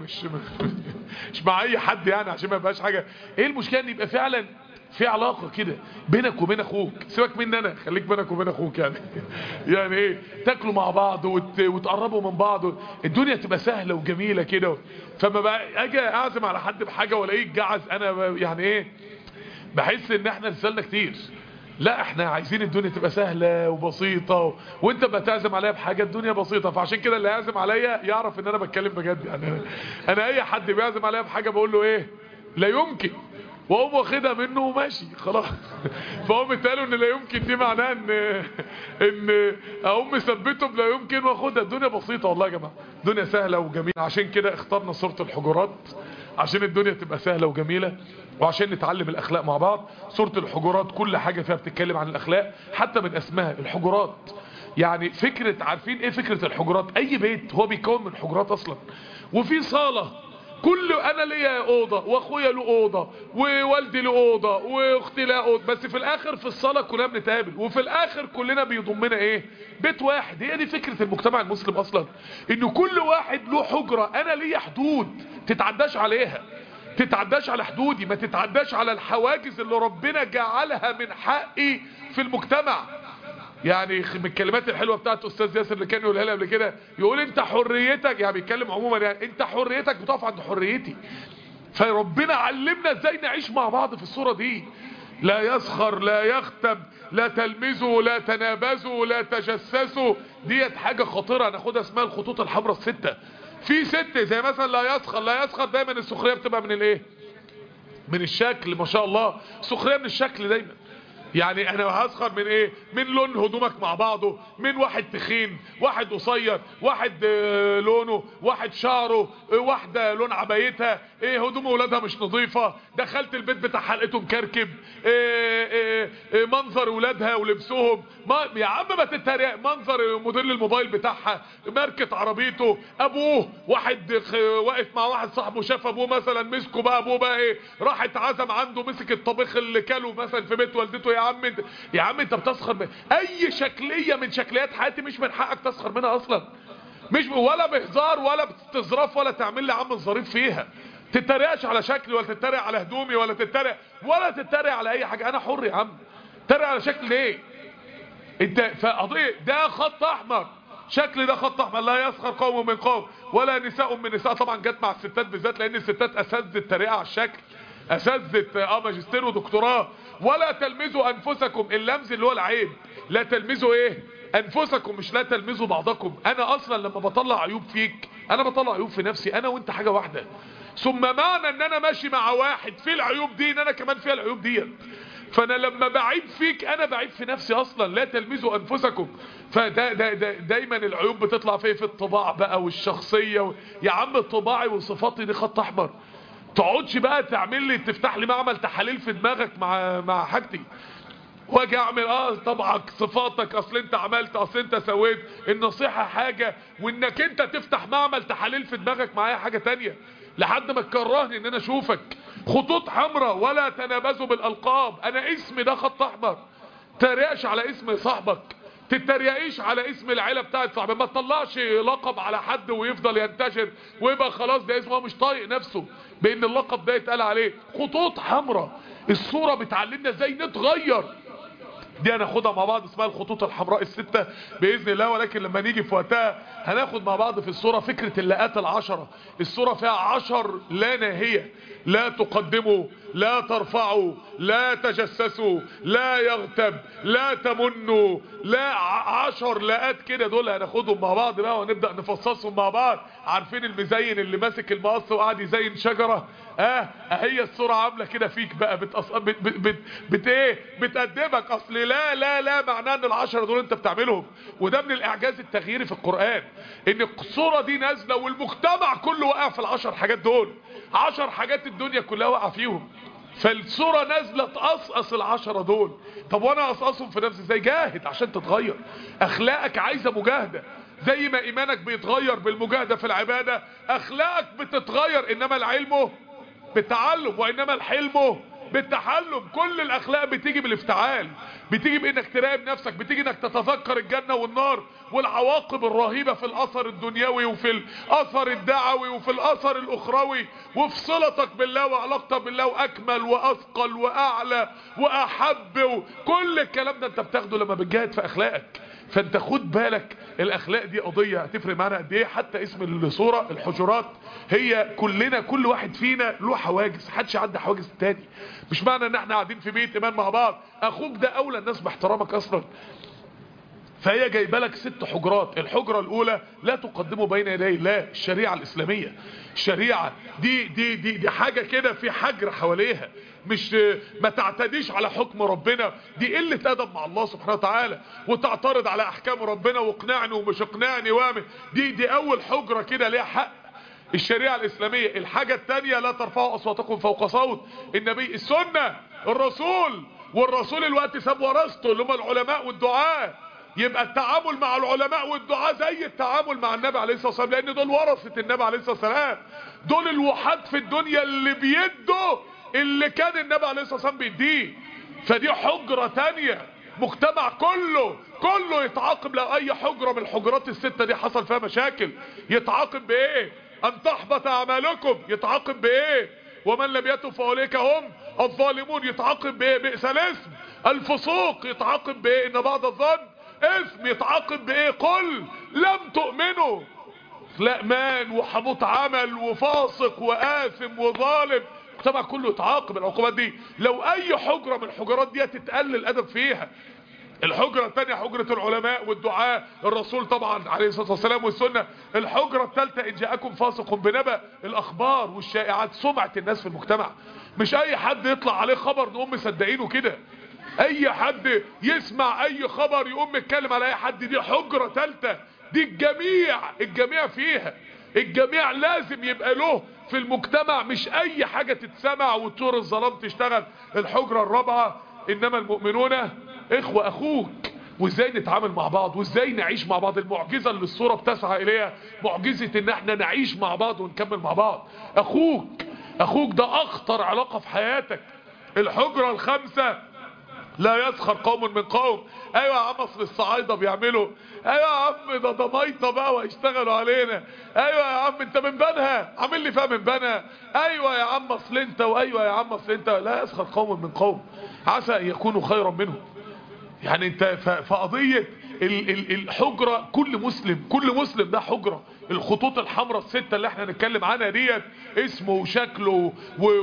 Speaker 1: مش مع اي حد يعني عشان ما يبقاش حاجة. ايه المشكلة ان يبقى فعلا في علاقة كده بينك وبين اخوك، سيبك مني انا، خليك بينك وبين اخوك يعني. يعني ايه تاكلوا مع بعض وتقربوا من بعض، الدنيا تبقى سهلة وجميلة كده. فما بقى اجي اعزم على حد بحاجة والاقيه جعز، انا يعني ايه بحس ان احنا رسالنا كتير. لا احنا عايزين الدنيا تبقى سهلة وبسيطة وانت بتعزم عليا بحاجة الدنيا بسيطة. فعشان كده اللي يعزم عليا يعرف ان انا بتكلم بجد يعني. انا اي حد بيعزم عليا بحاجة بقول له ايه لا يمكن، واقوم واخدها منه وماشي خلاص. فهم قالوا ان لا يمكن دي معناها ان اقوم مثبته بلا يمكن واخدها. الدنيا بسيطة والله يا جماعة، الدنيا سهلة وجميلة. عشان كده اخترنا سورة الحجرات عشان الدنيا تبقى سهلة وجميلة وعشان نتعلم الاخلاق مع بعض. سورة الحجرات كل حاجة فيها بتتكلم عن الاخلاق، حتى من اسمها الحجرات. يعني فكرة، عارفين ايه فكرة الحجرات؟ اي بيت هو بيكون من حجرات اصلا. وفي صالة انا ليا اوضه واخويا له اوضه ووالدي له اوضه واختي لها اوضه، بس في الاخر في الصلاه كلنا بنتقابل وفي الاخر كلنا بيضمنا ايه بيت واحد. هي دي فكره المجتمع المسلم اصلا، ان كل واحد له حجره. انا ليا حدود تتعداش عليها، تتعداش على حدودي، ما تتعداش على الحواجز اللي ربنا جعلها من حقي في المجتمع. يعني من الكلمات الحلوه بتاعت استاذ ياسر اللي كان يقولها لي قبل كده، يقول انت حريتك، يعني بيتكلم عموما يعني انت حريتك بتقف عند حريتي. فربنا علمنا ازاي نعيش مع بعض في الصوره دي. لا يسخر، لا يغتب، لا تلمزوا، لا تنابزوا، لا تجسسوا. ديت حاجه خطيره ناخدها اسمها الخطوط الحمراء السته. في ستة زي مثلا لا يسخر. لا يسخر دايما السخريه بتبقى من الايه؟ من الشكل. ما شاء الله سخريه من الشكل دايما. يعني انا هسخر من ايه؟ من لون هدومك مع بعضه، من واحد تخين، واحد قصير، واحد لونه، واحد شعره، واحدة لون عبايتها، هدوم ولادها مش نظيفة، دخلت البيت بتاع حلقته مكركب، منظر ولادها ولبسهم، يا عم ما تتريق، منظر مدير الموبايل بتاعها، ماركة عربيته، ابوه واحد واقف مع واحد صاحبه شاف ابوه مثلا مسكه بقى، ابوه بقى ايه راح اتعزم عنده مسك الطبيخ اللي كاله مثلا في بيت والدته. يا عم انت بتسخر من اي شكلية من شكليات حياتي، مش من حقك تسخر منها اصلا، مش ولا بهزار ولا بتزرف ولا تعمل لي عم الظريف فيها. تتريقش على شكلي ولا تتريق على هدومي ولا تتريق على اي حاجة، انا حر يا عم. تتريق على شكل ليه؟ انت فقضية ده خط احمر، شكل ده خط احمر. لا يسخر قوم من قوم ولا نساء من نساء. طبعا جت مع الستات بالذات لان الستات اساتذه التريقه على الشكل، اساتذه ماجستير ودكتوراه. ولا تلمزوا انفسكم، اللمز اللي هو العيب. لا تلمزوا ايه؟ انفسكم، مش لا تلمزوا بعضكم. انا اصلا لما بطلع عيوب فيك انا بطلع عيوب في نفسي، انا وانت حاجه واحده. ثم معنى ان انا ماشي مع واحد في العيوب دي ان انا كمان فيها العيوب دي، فانا لما بعيب فيك انا بعيب في نفسي اصلا. لا تلمزوا انفسكم. فده دايما العيوب بتطلع في الطباع بقى والشخصيه يا عم طباعي وصفاتي دي خط احمر. تقعدش بقى تعمل لي تفتح لي معمل تحاليل في دماغك مع حاجتي، واجي اعمل طبعك صفاتك، اصل انت عملت، اصل انت سويت. النصيحة حاجة وانك انت تفتح معمل تحاليل في دماغك معايا حاجة تانية، لحد ما تكرهني ان انا اشوفك. خطوط حمراء. ولا تنابزوا بالالقاب، انا اسمي ده خط احمر. تريقش على اسم صاحبك، تتريقيش على اسم العيله بتاعت صاحبك، ما تطلعش لقب على حد ويفضل ينتشر ويبقى خلاص ده اسمه مش طايق نفسه بان اللقب ده يتقال عليه. خطوط حمراء. الصوره بتعلمنا ازاي نتغير، دي هناخدها مع بعض، اسمها الخطوط الحمراء الستة بإذن الله. ولكن لما نيجي في وقتها هناخد مع بعض في الصورة فكرة اللاءات العشرة. الصورة فيها 10 لا ناهية: لا تقدموا، لا ترفعوا، لا تجسسوا، لا يغتب، لا تمنوا، لا 10 لاءات كده. دول هناخدهم مع بعض بقى ونبدأ نفصصهم مع بعض. عارفين المزين اللي ماسك المقص وقاعد يزين شجرة؟ هي الصورة عاملة كده فيك بقى، بتقدمك. اصل لا لا لا معناه ان ال10 دول انت بتعملهم. وده من الاعجاز التغييري في القرآن، ان الصورة دي نازلة والمجتمع كله واقع في ال10 حاجات دول. 10 حاجات الدنيا كلها واقعة فيهم، فالصورة نازلة تقصقص ال10 دول. طب وانا اقصقصهم في نفسي ازاي؟ جاهد عشان تتغير. اخلاقك عايزة مجاهدة، زي ما ايمانك بيتغير بالمجاهدة في العبادة، اخلاقك بتتغير. انما العلم بالتعلم وانما الحلم بالتحلم. كل الاخلاق بتيجي بالافتعال، بتيجي بانك تراقب نفسك، بتيجي انك تتذكر الجنة والنار والعواقب الرهيبة في الاثر الدنيوي وفي الاثر الدعوي وفي الاثر الاخروي وفي صلتك بالله وعلاقتك بالله، واكمل واثقل واعلى واحب. وكل الكلام ده انت بتاخده لما بتجاهد في اخلاقك. فانت خد بالك الاخلاق دي قضية هتفرق معانا قد ايه. حتى اسم الصورة الحجرات، هي كلنا كل واحد فينا له حواجز، محدش عنده حواجز التاني. مش معنى ان احنا قاعدين في بيت ايمان مع بعض اخوك ده اولى الناس باحترامك اصلا. فهي جايبه لك 6 حجرات. الحجرة الاولى: لا تقدموا بين يدي الله. الشريعة الاسلامية، الشريعة دي حاجة كده في حجر حواليها، مش ما تعتديش على حكم ربنا. دي قلة ادب مع الله سبحانه وتعالى، وتعترض على احكام ربنا واقنعني ومش اقنعني واعمل. دي اول حجرة كده ليها حق الشريعة الاسلامية. الحاجة التانية: لا ترفعوا اصواتكم فوق صوت النبي. السنة، الرسول. والرسول الوقت ساب ورثته اللي هم العلماء والدعاة. يبقى التعامل مع العلماء والدعاة زي التعامل مع النبي عليه الصلاة والسلام، لان دول ورثة النبي عليه الصلاة والسلام. دول الوحاد في الدنيا اللي بيدوا اللي كان النبي عليه الصلاة والسلام بيديه. فدي حجرة تانية. مجتمع كله يتعاقب لو اي حجرة من الحجرات الستة دي حصل فيها مشاكل. يتعاقب بايه؟ ان تحبط اعمالكم. يتعاقب بايه؟ ومن لم يتب فاولئك هم الظالمون. يتعاقب بايه؟ بئس الاسم. الفسوق. يتعاقب بايه؟ ان بعض الظن اسم. يتعاقب بايه؟ قل لم تؤمنوا. لأمان وحبوط عمل وفاسق وآثم وظالم. طبعا كله يتعاقب العقوبات دي. لو اي حجرة من الحجرات دي تتقلل الادب فيها. الحجرة الثانية حجرة العلماء والدعاء، الرسول طبعا عليه الصلاة والسلام والسنة. الحجرة الثالثة: ان جاءكم فاسق بنبأ. الاخبار والشائعات، سمعة الناس في المجتمع. مش اي حد يطلع عليه خبر نقوم مصدقينه كده. اي حد يسمع اي خبر يقوم يتكلم على اي حد. دي حجرة ثالثة. دي الجميع فيها. الجميع لازم يبقى له في المجتمع، مش اي حاجة تتسمع وطور الظلام تشتغل. الحجرة الرابعة: انما المؤمنون اخوة. اخوك، وازاي نتعامل مع بعض وازاي نعيش مع بعض. المعجزة اللي الصورة بتسعى اليها معجزة ان احنا نعيش مع بعض ونكمل مع بعض. اخوك ده اخطر علاقة في حياتك. الحجرة الخمسة، لا يسخر قوم من قوم. ايوه يا عم اصل الصعايده بيعملوا، ايوه يا عم ده ميطه بقى وهيشتغلوا علينا، ايوه يا عم انت من بنها عامل لي فيها من بنها، ايوه يا عم اصل انت، وايوه يا عم اصل انت. لا يسخر قوم من قوم عسى ان يكونوا خيرا منهم. يعني انت فقضية الحجرة، كل مسلم ده حجرة. الخطوط الحمراء الستة اللي احنا نتكلم عنها ديت، اسمه وشكله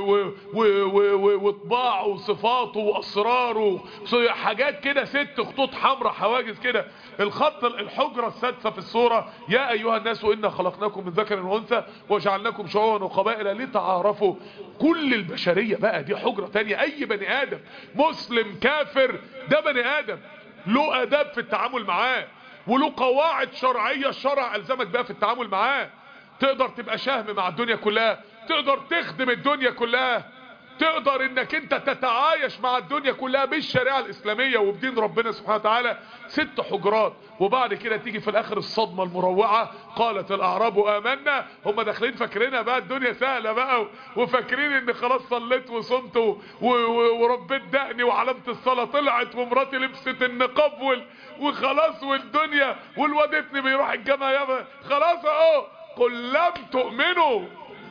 Speaker 1: وطباعه وصفاته واسراره، حاجات كده، 6 خطوط حمراء حواجز كده. الحجرة السادسة في السورة، يا ايها الناس انا خلقناكم من ذكر وانثى وجعلناكم شعوبا وقبائل لتعارفوا. كل البشرية بقى دي حجرة تانية. اي بني ادم مسلم كافر ده بني ادم له اداب في التعامل معاه، وله قواعد شرعية الشرع الزمك بقى في التعامل معاه. تقدر تبقى شهم مع الدنيا كلها، تقدر تخدم الدنيا كلها، تقدر انك انت تتعايش مع الدنيا كلها بالشريعة الاسلامية وبدين ربنا سبحانه وتعالى. 6 حجرات. وبعد كده تيجي في الاخر الصدمة المروعة، قالت الاعراب امنا. هم داخلين فاكرينها بقى الدنيا سهلة بقى، وفاكرين ان خلاص صليت وصمت وربيت دقني وعلامة الصلاة طلعت ومراتي لبست النقاب وخلاص والدنيا، والواد ابني بيروح الجامعة يابا خلاص اهو. قل لم تؤمنوا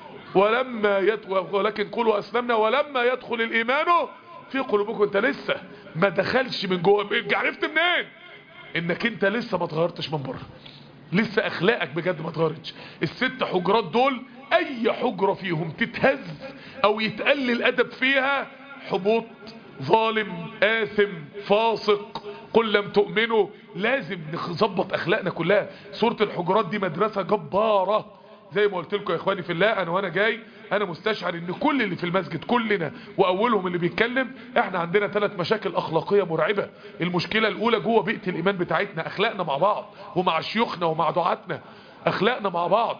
Speaker 1: ولكن قولوا اسلمنا ولما يدخل الايمان في قلوبكم. انت لسه ما دخلش من جوه. عرفت منين؟ انك انت لسه ما اتغيرتش من بره، لسه اخلاقك بجد ما اتغيرتش. ال6 حجرات دول اي حجرة فيهم تتهز او يتقل الادب فيها، حبوط، ظالم، آثم، فاسق، قل لم تؤمنوا. لازم نظبط اخلاقنا كلها. سورة الحجرات دي مدرسة جبارة. زي ما قلت لكم يا اخواني في الله، وانا جاي انا مستشعر ان كل اللي في المسجد كلنا واولهم اللي بيتكلم، احنا عندنا 3 مشاكل اخلاقية مرعبة. المشكلة الاولى جوه بيئة الايمان بتاعتنا، اخلاقنا مع بعض ومع شيوخنا ومع دعاتنا. اخلاقنا مع بعض،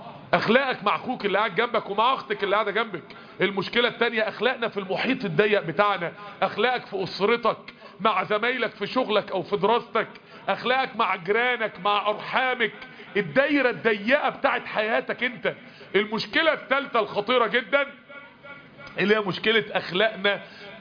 Speaker 1: اخلاقك مع اخوك اللي قاعد جنبك ومع اختك اللي قاعده جنبك. المشكلة التانية اخلاقنا في المحيط الضيق بتاعنا، اخلاقك في اسرتك، مع زمايلك في شغلك او في دراستك، اخلاقك مع جيرانك، مع ارحامك، الدايرة الضيقة بتاعت حياتك انت. المشكلة الثالثة الخطيرة جدا اللي هي مشكلة اخلاقنا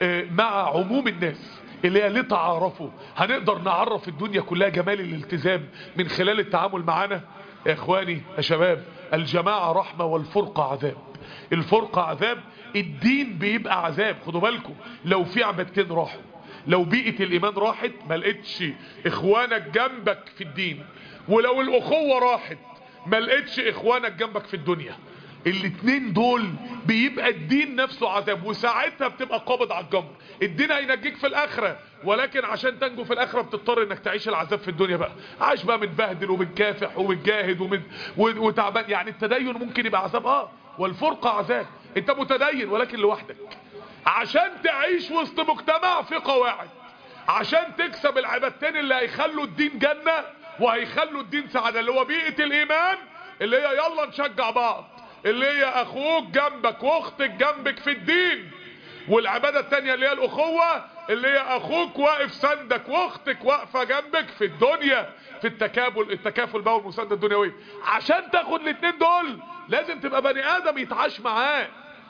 Speaker 1: مع عموم الناس، اللي هي لتعارفوا. هنقدر نعرف الدنيا كلها جمال الالتزام من خلال التعامل معنا. يا اخواني يا شباب، الجماعة رحمة والفرقة عذاب. الفرقة عذاب، الدين بيبقى عذاب. خدوا بالكم، لو في عبادتين راحوا، لو بيئة الايمان راحت، ما لقيتش اخوانك جنبك في الدين، ولو الاخوة راحت ما لقيتش اخوانك جنبك في الدنيا. الاتنين دول بيبقى الدين نفسه عذاب، وساعتها بتبقى قابض على الجمر. الدين هينجيك في الاخرة، ولكن عشان تنجو في الاخرة بتضطر انك تعيش العذاب في الدنيا بقى. عايش بقى متبهدل ومتكافح ومتجاهد وتعبان. يعني التدين ممكن يبقى عذاب، والفرقة عذاب. انت متدين ولكن لوحدك. عشان تعيش وسط مجتمع في قواعد، عشان تكسب العبادتين اللي هيخلوا الدين جنة وهيخلوا الدين سعادة، اللي هو بيئة الايمان، اللي هي يلا نشجع بعض، اللي هي اخوك جنبك واختك جنبك في الدين، والعبادة التانية اللي هي الاخوة، اللي هي اخوك واقف سندك واختك واقفة جنبك في الدنيا، في التكافل بقى والمساندة الدنيوية. عشان تاخد الاتنين دول لازم تبقى بني ادم يتعاش معاه،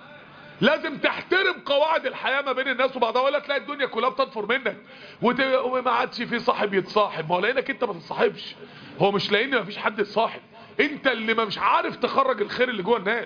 Speaker 1: لازم تحترم قواعد الحياة ما بين الناس وبعضها، ولا تلاقي الدنيا كلها بتنفر منك وما عادش في صاحب يتصاحب. ما هو لانك انت ما تتصاحبش، هو مش لان ما فيش حد يتصاحب، انت اللي ما مش عارف تخرج الخير اللي جوه الناس.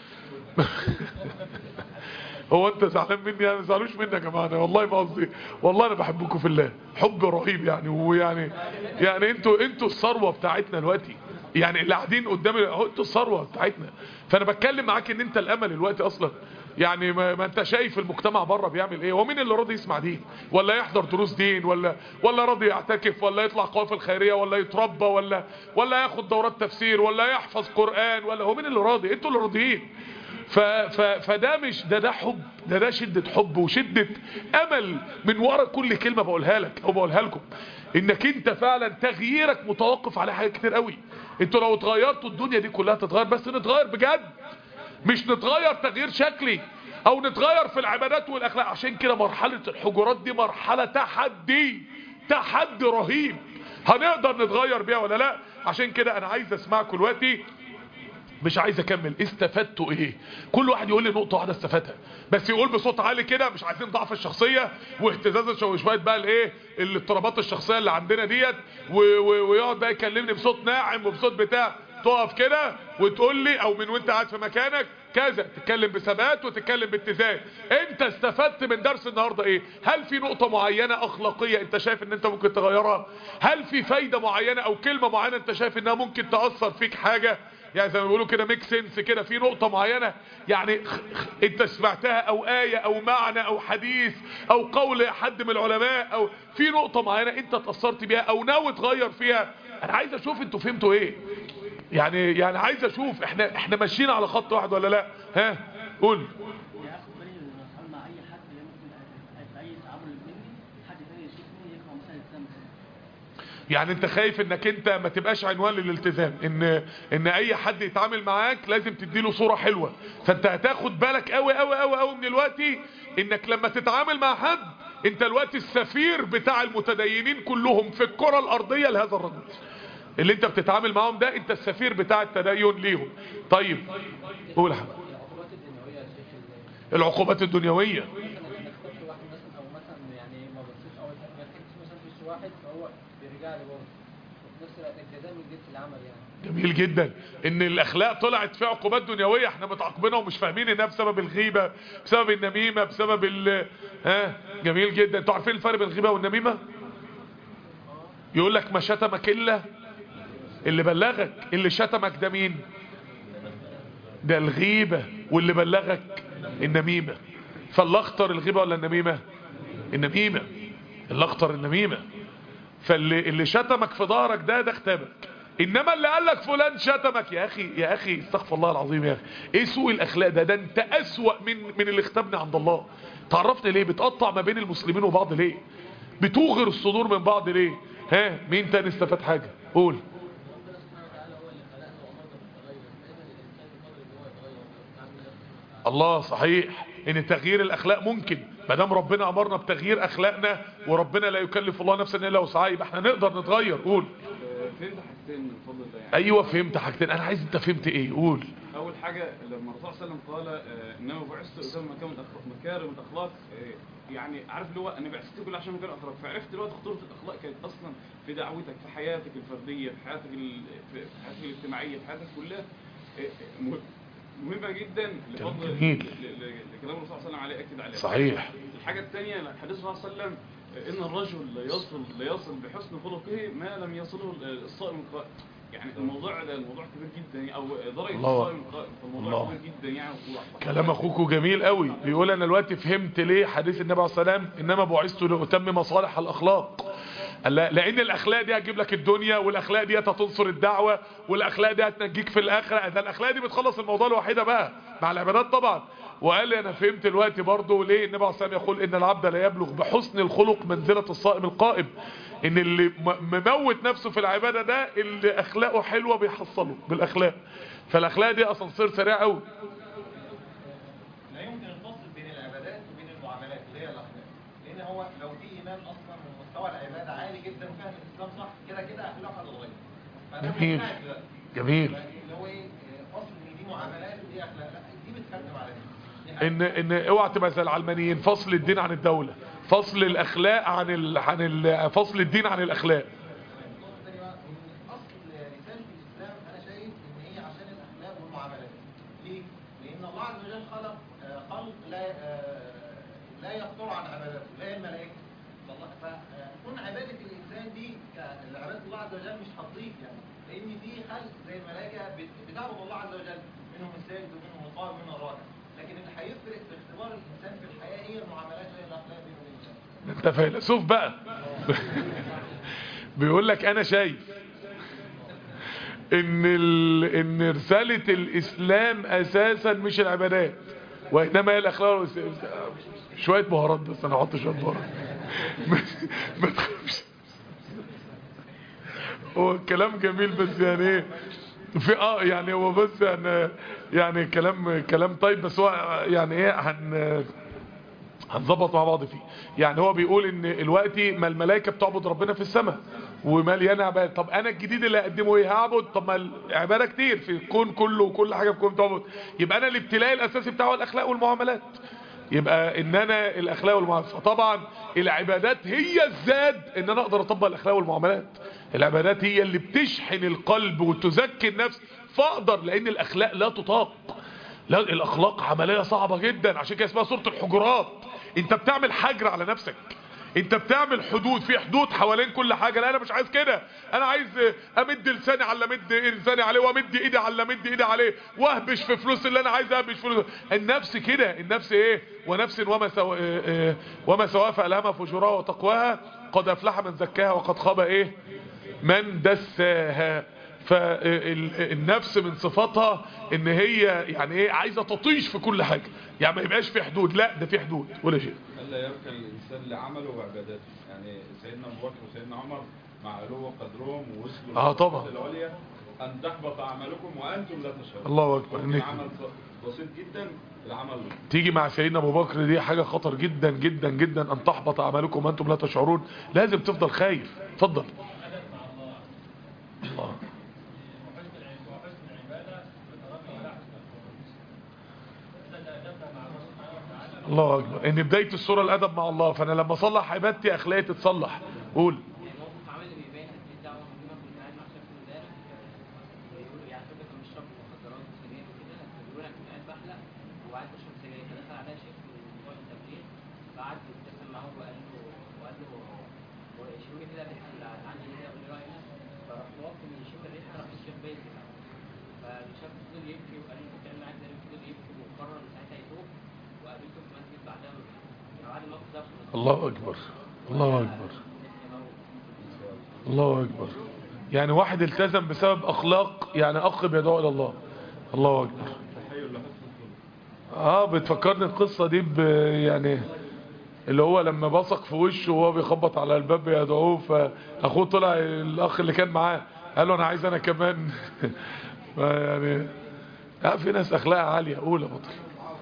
Speaker 1: هو انت زعلان مني؟ انا ما زعلوش مني يا جماعه، انا والله ما قصدي، والله انا بحبكم في الله حب رهيب يعني. ويعني انتوا الثروه بتاعتنا دلوقتي، يعني اللي قاعدين قدامي اهو انتوا الثروه بتاعتنا. فانا بتكلم معاك ان انت الامل دلوقتي اصلا. يعني ما انت شايف المجتمع بره بيعمل ايه، ومين اللي راضي يسمع دين ولا يحضر دروس دين ولا راضي يعتكف ولا يطلع قوافل خيريه ولا يتربى ولا ياخد دورات تفسير ولا يحفظ قرآن، ولا هو مين اللي راضي؟ انتوا اللي راضيين. فده مش ده حب، ده شدة حب وشدة امل من ورا كل كلمة بقولها لك او بقولها لكم، انك انت فعلا تغييرك متوقف على حاجات كتير قوي. انتوا لو اتغيرتوا الدنيا دي كلها تتغير، بس نتغير بجد، مش نتغير تغيير شكلي. او نتغير في العبادات والاخلاق. عشان كده مرحلة الحجرات دي مرحلة تحدي رهيب، هنقدر نتغير بيها ولا لا؟ عشان كده انا عايز اسمعكم دلوقتي، مش عايز اكمل. استفدتوا ايه؟ كل واحد يقول لي نقطه واحده استفادها، بس يقول بصوت عالي كده، مش عايزين ضعف الشخصيه واهتزاز وشويه بقى الايه الاضطرابات الشخصيه اللي عندنا ديت، ويقعد بقى يكلمني بصوت ناعم وبصوت بتاع. تقف كده وتقول لي، او من وانت قاعد في مكانك كذا، تتكلم بثبات وتتكلم باتزان. انت استفدت من درس النهارده ايه؟ هل في نقطه معينه اخلاقيه انت شايف ان انت ممكن تغيرها؟ هل في فايده معينه او كلمه معينه انت شايف انها ممكن تاثر فيك حاجه؟ يعني زي ما بيقولوا كده ميك سنس كده، في نقطة معينة يعني انت سمعتها، او آية او معنى او حديث او قول حد من العلماء، او في نقطة معينة انت اتأثرت بيها او ناوي تغير فيها. انا عايز اشوف انتوا فهمتوا ايه، يعني عايز اشوف احنا ماشيين على خط واحد ولا لا. ها قول. يعني انت خايف انك انت ما تبقاش عنوان للالتزام، ان اي حد يتعامل معاك لازم تديله صورة حلوة، فانت هتاخد بالك قوي قوي قوي قوي من الوقت انك لما تتعامل مع حد انت الوقت السفير بتاع المتدينين كلهم في الكرة الارضية لهذا الرجل اللي انت بتتعامل معاهم ده، انت السفير بتاع التدين ليهم. طيب قول يا حبيبي. العقوبات الدنيوية. جميل جدا ان الاخلاق طلعت في عقوبات دنيويه احنا متعاقبينها ومش فاهمين انها بسبب الغيبه، بسبب النميمه، بسبب جميل جدا. انتوا عارفين الفرق بين الغيبه والنميمه؟ يقول لك ما شتمك الا اللي بلغك. اللي شتمك ده مين؟ ده الغيبه، واللي بلغك النميمه. فالله اختار الغيبه ولا النميمه؟ النميمه. اللي اختار النميمه. فاللي شتمك في ظهرك ده اختبك. انما اللي قال لك فلان شتمك، يا اخي استغفر الله العظيم، يا اخي ايه سوء الاخلاق ده انت اسوأ من اللي اختبني عند الله. تعرفت ليه؟ بتقطع ما بين المسلمين وبعض ليه؟ بتوغر الصدور من بعض ليه؟ ها مين تاني استفاد حاجة؟ قول. الله صحيح ان تغيير الاخلاق ممكن، ما دام ربنا امرنا بتغيير اخلاقنا، وربنا لا يكلف الله نفسا الا وسعها، يبقى احنا نقدر نتغير. قول.
Speaker 2: فهمت حاجتين من فضل الله يعني.
Speaker 1: ايوه فهمت حاجتين، انا عايز انت فهمت ايه؟ قول.
Speaker 2: اول حاجه لما الرسول صلى الله عليه وسلم قال انما بعثت قدام مكارم الاخلاق، يعني عارف اللي هو انا بعثت كل عشان مكارم الاخلاق، فعرفت دلوقتي خطوره الاخلاق كانت اصلا في دعوتك، في حياتك الفرديه، في حياتك في حياتك الاجتماعيه، في حياتك كلها مهمه جدا لفضل لكلام الرسول صلى الله عليه وسلم عليه اكد عليها.
Speaker 1: صحيح.
Speaker 2: الحاجه الثانيه حديث الرسول صلى الله عليه وسلم ان الرجل لا يصل بحسن خلقه ما لم يصله الصائم القائم. يعني الموضوع ده موضوع كبير جدا، او درجه الصائم القائم، فالموضوع كبير جدا يعني.
Speaker 1: كلام اخوكوا جميل قوي. بيقول انا دلوقتي فهمت ليه حديث النبي عليه الصلاه والسلام انما بعثت لاتمم مصالح الاخلاق. لان الاخلاق دي هتجيب لك الدنيا، والاخلاق دي هتنصر الدعوه، والاخلاق دي هتنجيك في الاخره. ده الاخلاق دي بتخلص الموضوع الوحيده بقى مع العبادات طبعا. وقال لي انا فهمت دلوقتي برضه ليه النبي عليه الصلاه والسلام يقول ان العبد لا يبلغ بحسن الخلق منزله الصائم القائم. ان اللي مموت نفسه في العباده ده اللي اخلاقه حلوه بيحصله بالاخلاق. فالاخلاق دي اسانسير سريع قوي.
Speaker 3: لا يمكن الفصل بين العبادات وبين المعاملات اللي هي الاخلاق، لان هو لو في ايمان اصلا ومستوى العباده عالي جدا وفاهم الاسلام صح، كده اخلاقه هتتغير.
Speaker 1: جميل جميل.
Speaker 3: اللي هو ايه فصل ان دي معاملات ودي اخلاق، لا دي بتخدم على دي.
Speaker 1: ان اوعى تبقى زي العلمانيين، فصل الدين عن الدوله، فصل الاخلاق فصل الدين عن الاخلاق.
Speaker 3: اصل رساله الاسلام انا شايف ان هي عشان الاخلاق والمعاملات. ليه؟ لان الله عز وجل خلق لا يقطع عن عبادته، لا هي الملائكه. فكون عباده الانسان دي كعباده الله عز وجل مش هتضيف يعني، لان في خلق زي الملائكه بتعبد الله عز وجل، منهم الساجد ومنهم القائم ومنهم الراكع. لكن اللي هيفرق في اختبار الانسان في الحياه هي المعاملات وهي الاخلاق بين الانسان.
Speaker 1: انت فيلسوف بقى. بيقول لك انا شايف ان رسالة الاسلام اساسا مش العبادات، وانما هي الاخلاق. شوية بهارات بس، انا احط شوية بهارات. ما تخافش. هو الكلام جميل بس يعني ايه، في يعني هو بس يعني كلام طيب، بس هو يعني ايه هنظبط مع بعض فيه. يعني هو بيقول ان دلوقتي ما الملائكه بتعبد ربنا في السماء ومليانه عباده، طب انا الجديد اللي اقدمه ايه؟ هعبد. طب ما العباده كتير في الكون كله وكل حاجه في الكون بتعبد، يبقى انا الابتلاء الاساسي بتاعه الاخلاق والمعاملات، يبقى ان انا الاخلاق والمعاملات. فطبعا العبادات هي الزاد ان انا اقدر اطبق الاخلاق والمعاملات. العبادات هي اللي بتشحن القلب وتزكي النفس، فاقدر، لان الاخلاق لا تطاق. لا، الاخلاق عمليه صعبه جدا، عشان كده اسمها سوره الحجرات. انت بتعمل حجر على نفسك، انت بتعمل حدود، في حدود حوالين كل حاجه. لا انا مش عايز كده، انا عايز امد لساني على امد لساني عليه، وامد ايدي على امد ايدي عليه، واهبش في فلوس اللي انا عايز اهبش فلوس. النفس كده، النفس ايه؟ ونفس وما سواها فالهمها فجورها وتقواها، قد افلح من زكاها وقد خاب ايه؟ من دساها. فالنفس من صفاتها ان هي يعني ايه؟ عايزه تطيش في كل حاجه، يعني ما يبقاش في حدود، لا ده في حدود ولا شيء.
Speaker 4: الا يركن الانسان لعمله وعبادته. يعني سيدنا ابو بكر وسيدنا عمر مع علو قدرهم ووصلوا
Speaker 1: طبعا
Speaker 4: العليا ان تحبط اعمالكم وانتم لا تشعرون.
Speaker 1: الله اكبر.
Speaker 4: العمل بسيط جدا، العمل
Speaker 1: تيجي مع سيدنا ابو بكر دي حاجه خطر جدا جدا جدا، ان تحبط اعمالكم وانتم لا تشعرون. لازم تفضل خايف. اتفضل. الله الله اكبر. ان بدايه الصوره الادب مع الله، فانا لما اصلح عبادتي اخلاقي تتصلح. قول. الله اكبر الله اكبر الله اكبر. يعني واحد التزم بسبب اخلاق، يعني اخ بيدعو الى الله. الله اكبر. بتفكرني القصه دي يعني اللي هو لما بصق في وشه وهو بيخبط على الباب بيدعوه، فاخوه طلع الاخ اللي كان معاه قال له انا عايز انا كمان. يعني في ناس اخلاقها عاليه. قول يا بطل.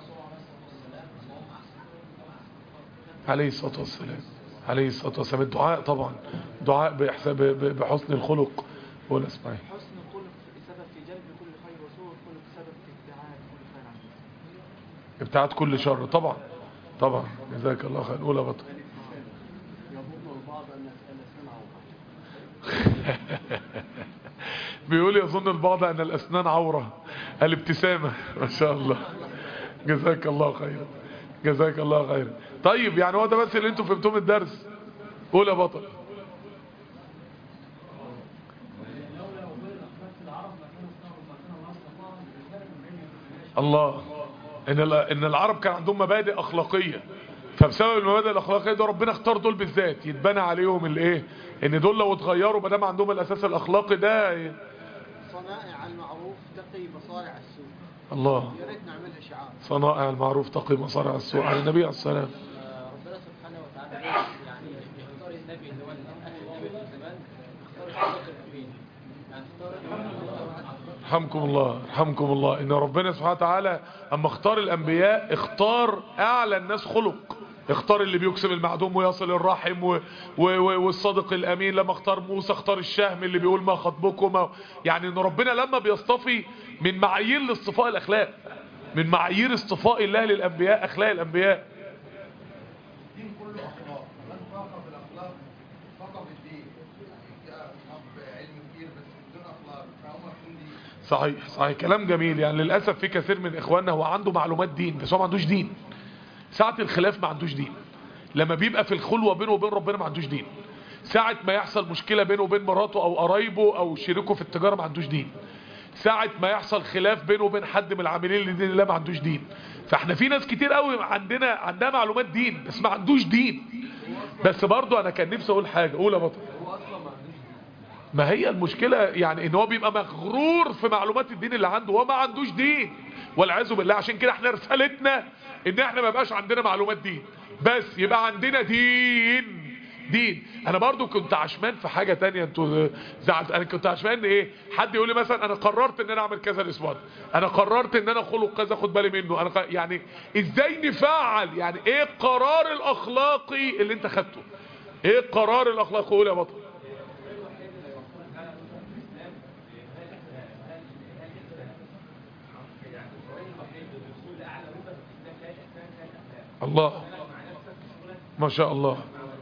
Speaker 1: عليه الصلاة والسلام. عليه الصلاة والسلام. الدعاء طبعا، دعاء بحسن الخلق. قول اسمعي.
Speaker 5: حسن الخلق سبب في جلب كل خير، وسوء الخلق سبب في ابتعاد كل خير عن الناس.
Speaker 1: ابتعاد كل شر. طبعا طبعا. جزاك الله خير. قول يا بطل.
Speaker 5: يظن البعض ان الاسنان عوره.
Speaker 1: بيقول يظن البعض ان الاسنان عورة. الابتسامة. ما شاء الله. جزاك الله خيرا. جزاك الله خيرا. طيب يعني هو ده بس اللي انتوا فهمتوه من الدرس؟ قول يا بطل. الله. ان العرب كان عندهم مبادئ اخلاقيه، فبسبب المبادئ الاخلاقيه دي ربنا اختار دول بالذات يتبنى عليهم الايه؟ ان دول لو اتغيروا ما دام عندهم الاساس الاخلاقي ده.
Speaker 5: صنائع المعروف تقي مصارع السوء.
Speaker 1: الله.
Speaker 5: يا ريت نعملها شعار.
Speaker 1: صنائع المعروف تقي مصارع السوء. على النبي عليه السلام.
Speaker 5: ربنا سبحانه وتعالى يعني يختار النبي اللي هو النبي في الزمان، اختار الصدق الامين. يعني
Speaker 1: رحمكم الله رحمكم الله. ان ربنا سبحانه وتعالى اما اختار الانبياء اختار اعلى الناس خلق، اختار اللي بيكسب المعدوم ويصل الرحم والصادق الامين. لما اختار موسى اختار الشهم اللي بيقول ما خطبكم. يعني ان ربنا لما بيصطفي من معايير الاصطفاء الاخلاق، من معايير اصطفاء الله للانبياء اخلاق الانبياء.
Speaker 3: الدين كله اخلاق، من فاق بالاخلاق فاق بالدين. علم كتير بس بدون اخلاق فهو بدون دين.
Speaker 1: صحيح صحيح. كلام جميل. يعني للاسف في كثير من اخواننا هو عنده معلومات دين بس هو ما عندوش دين. ساعة الخلاف ما عندوش دين، لما بيبقى في الخلوة بينه وبين ربنا ما عندوش دين، ساعة ما يحصل مشكلة بينه وبين مراته او قرايبه او شريكه في التجارة ما عندوش دين، ساعة ما يحصل خلاف بينه وبين حد من العاملين لدين الله ما عندوش دين. فاحنا في ناس كتير قوي عندها معلومات دين بس ما عندوش دين. بس برضو انا كان نفسي اقول حاجة. قول يا بطل. ما هي المشكلة يعني ان هو بيبقى مغرور في معلومات الدين اللي عنده وهو ما عندوش دين والعياذ بالله. عشان كده احنا رسالتنا ان احنا ما يبقاش عندنا معلومات دين بس، يبقى عندنا دين. دين. انا برضو كنت عشمان في حاجة تانية، انتوا زعلت. انا كنت عشمان ايه؟ حد يقول لي مثلا انا قررت ان انا اعمل كذا الاسبوع ده، انا قررت ان انا خلق كذا خد بالي منه، يعني ازاي نفعل؟ يعني ايه القرار الاخلاقي اللي انت خدته؟ ايه القرار الاخلاقي؟ قول يا بطل. الله ما شاء الله.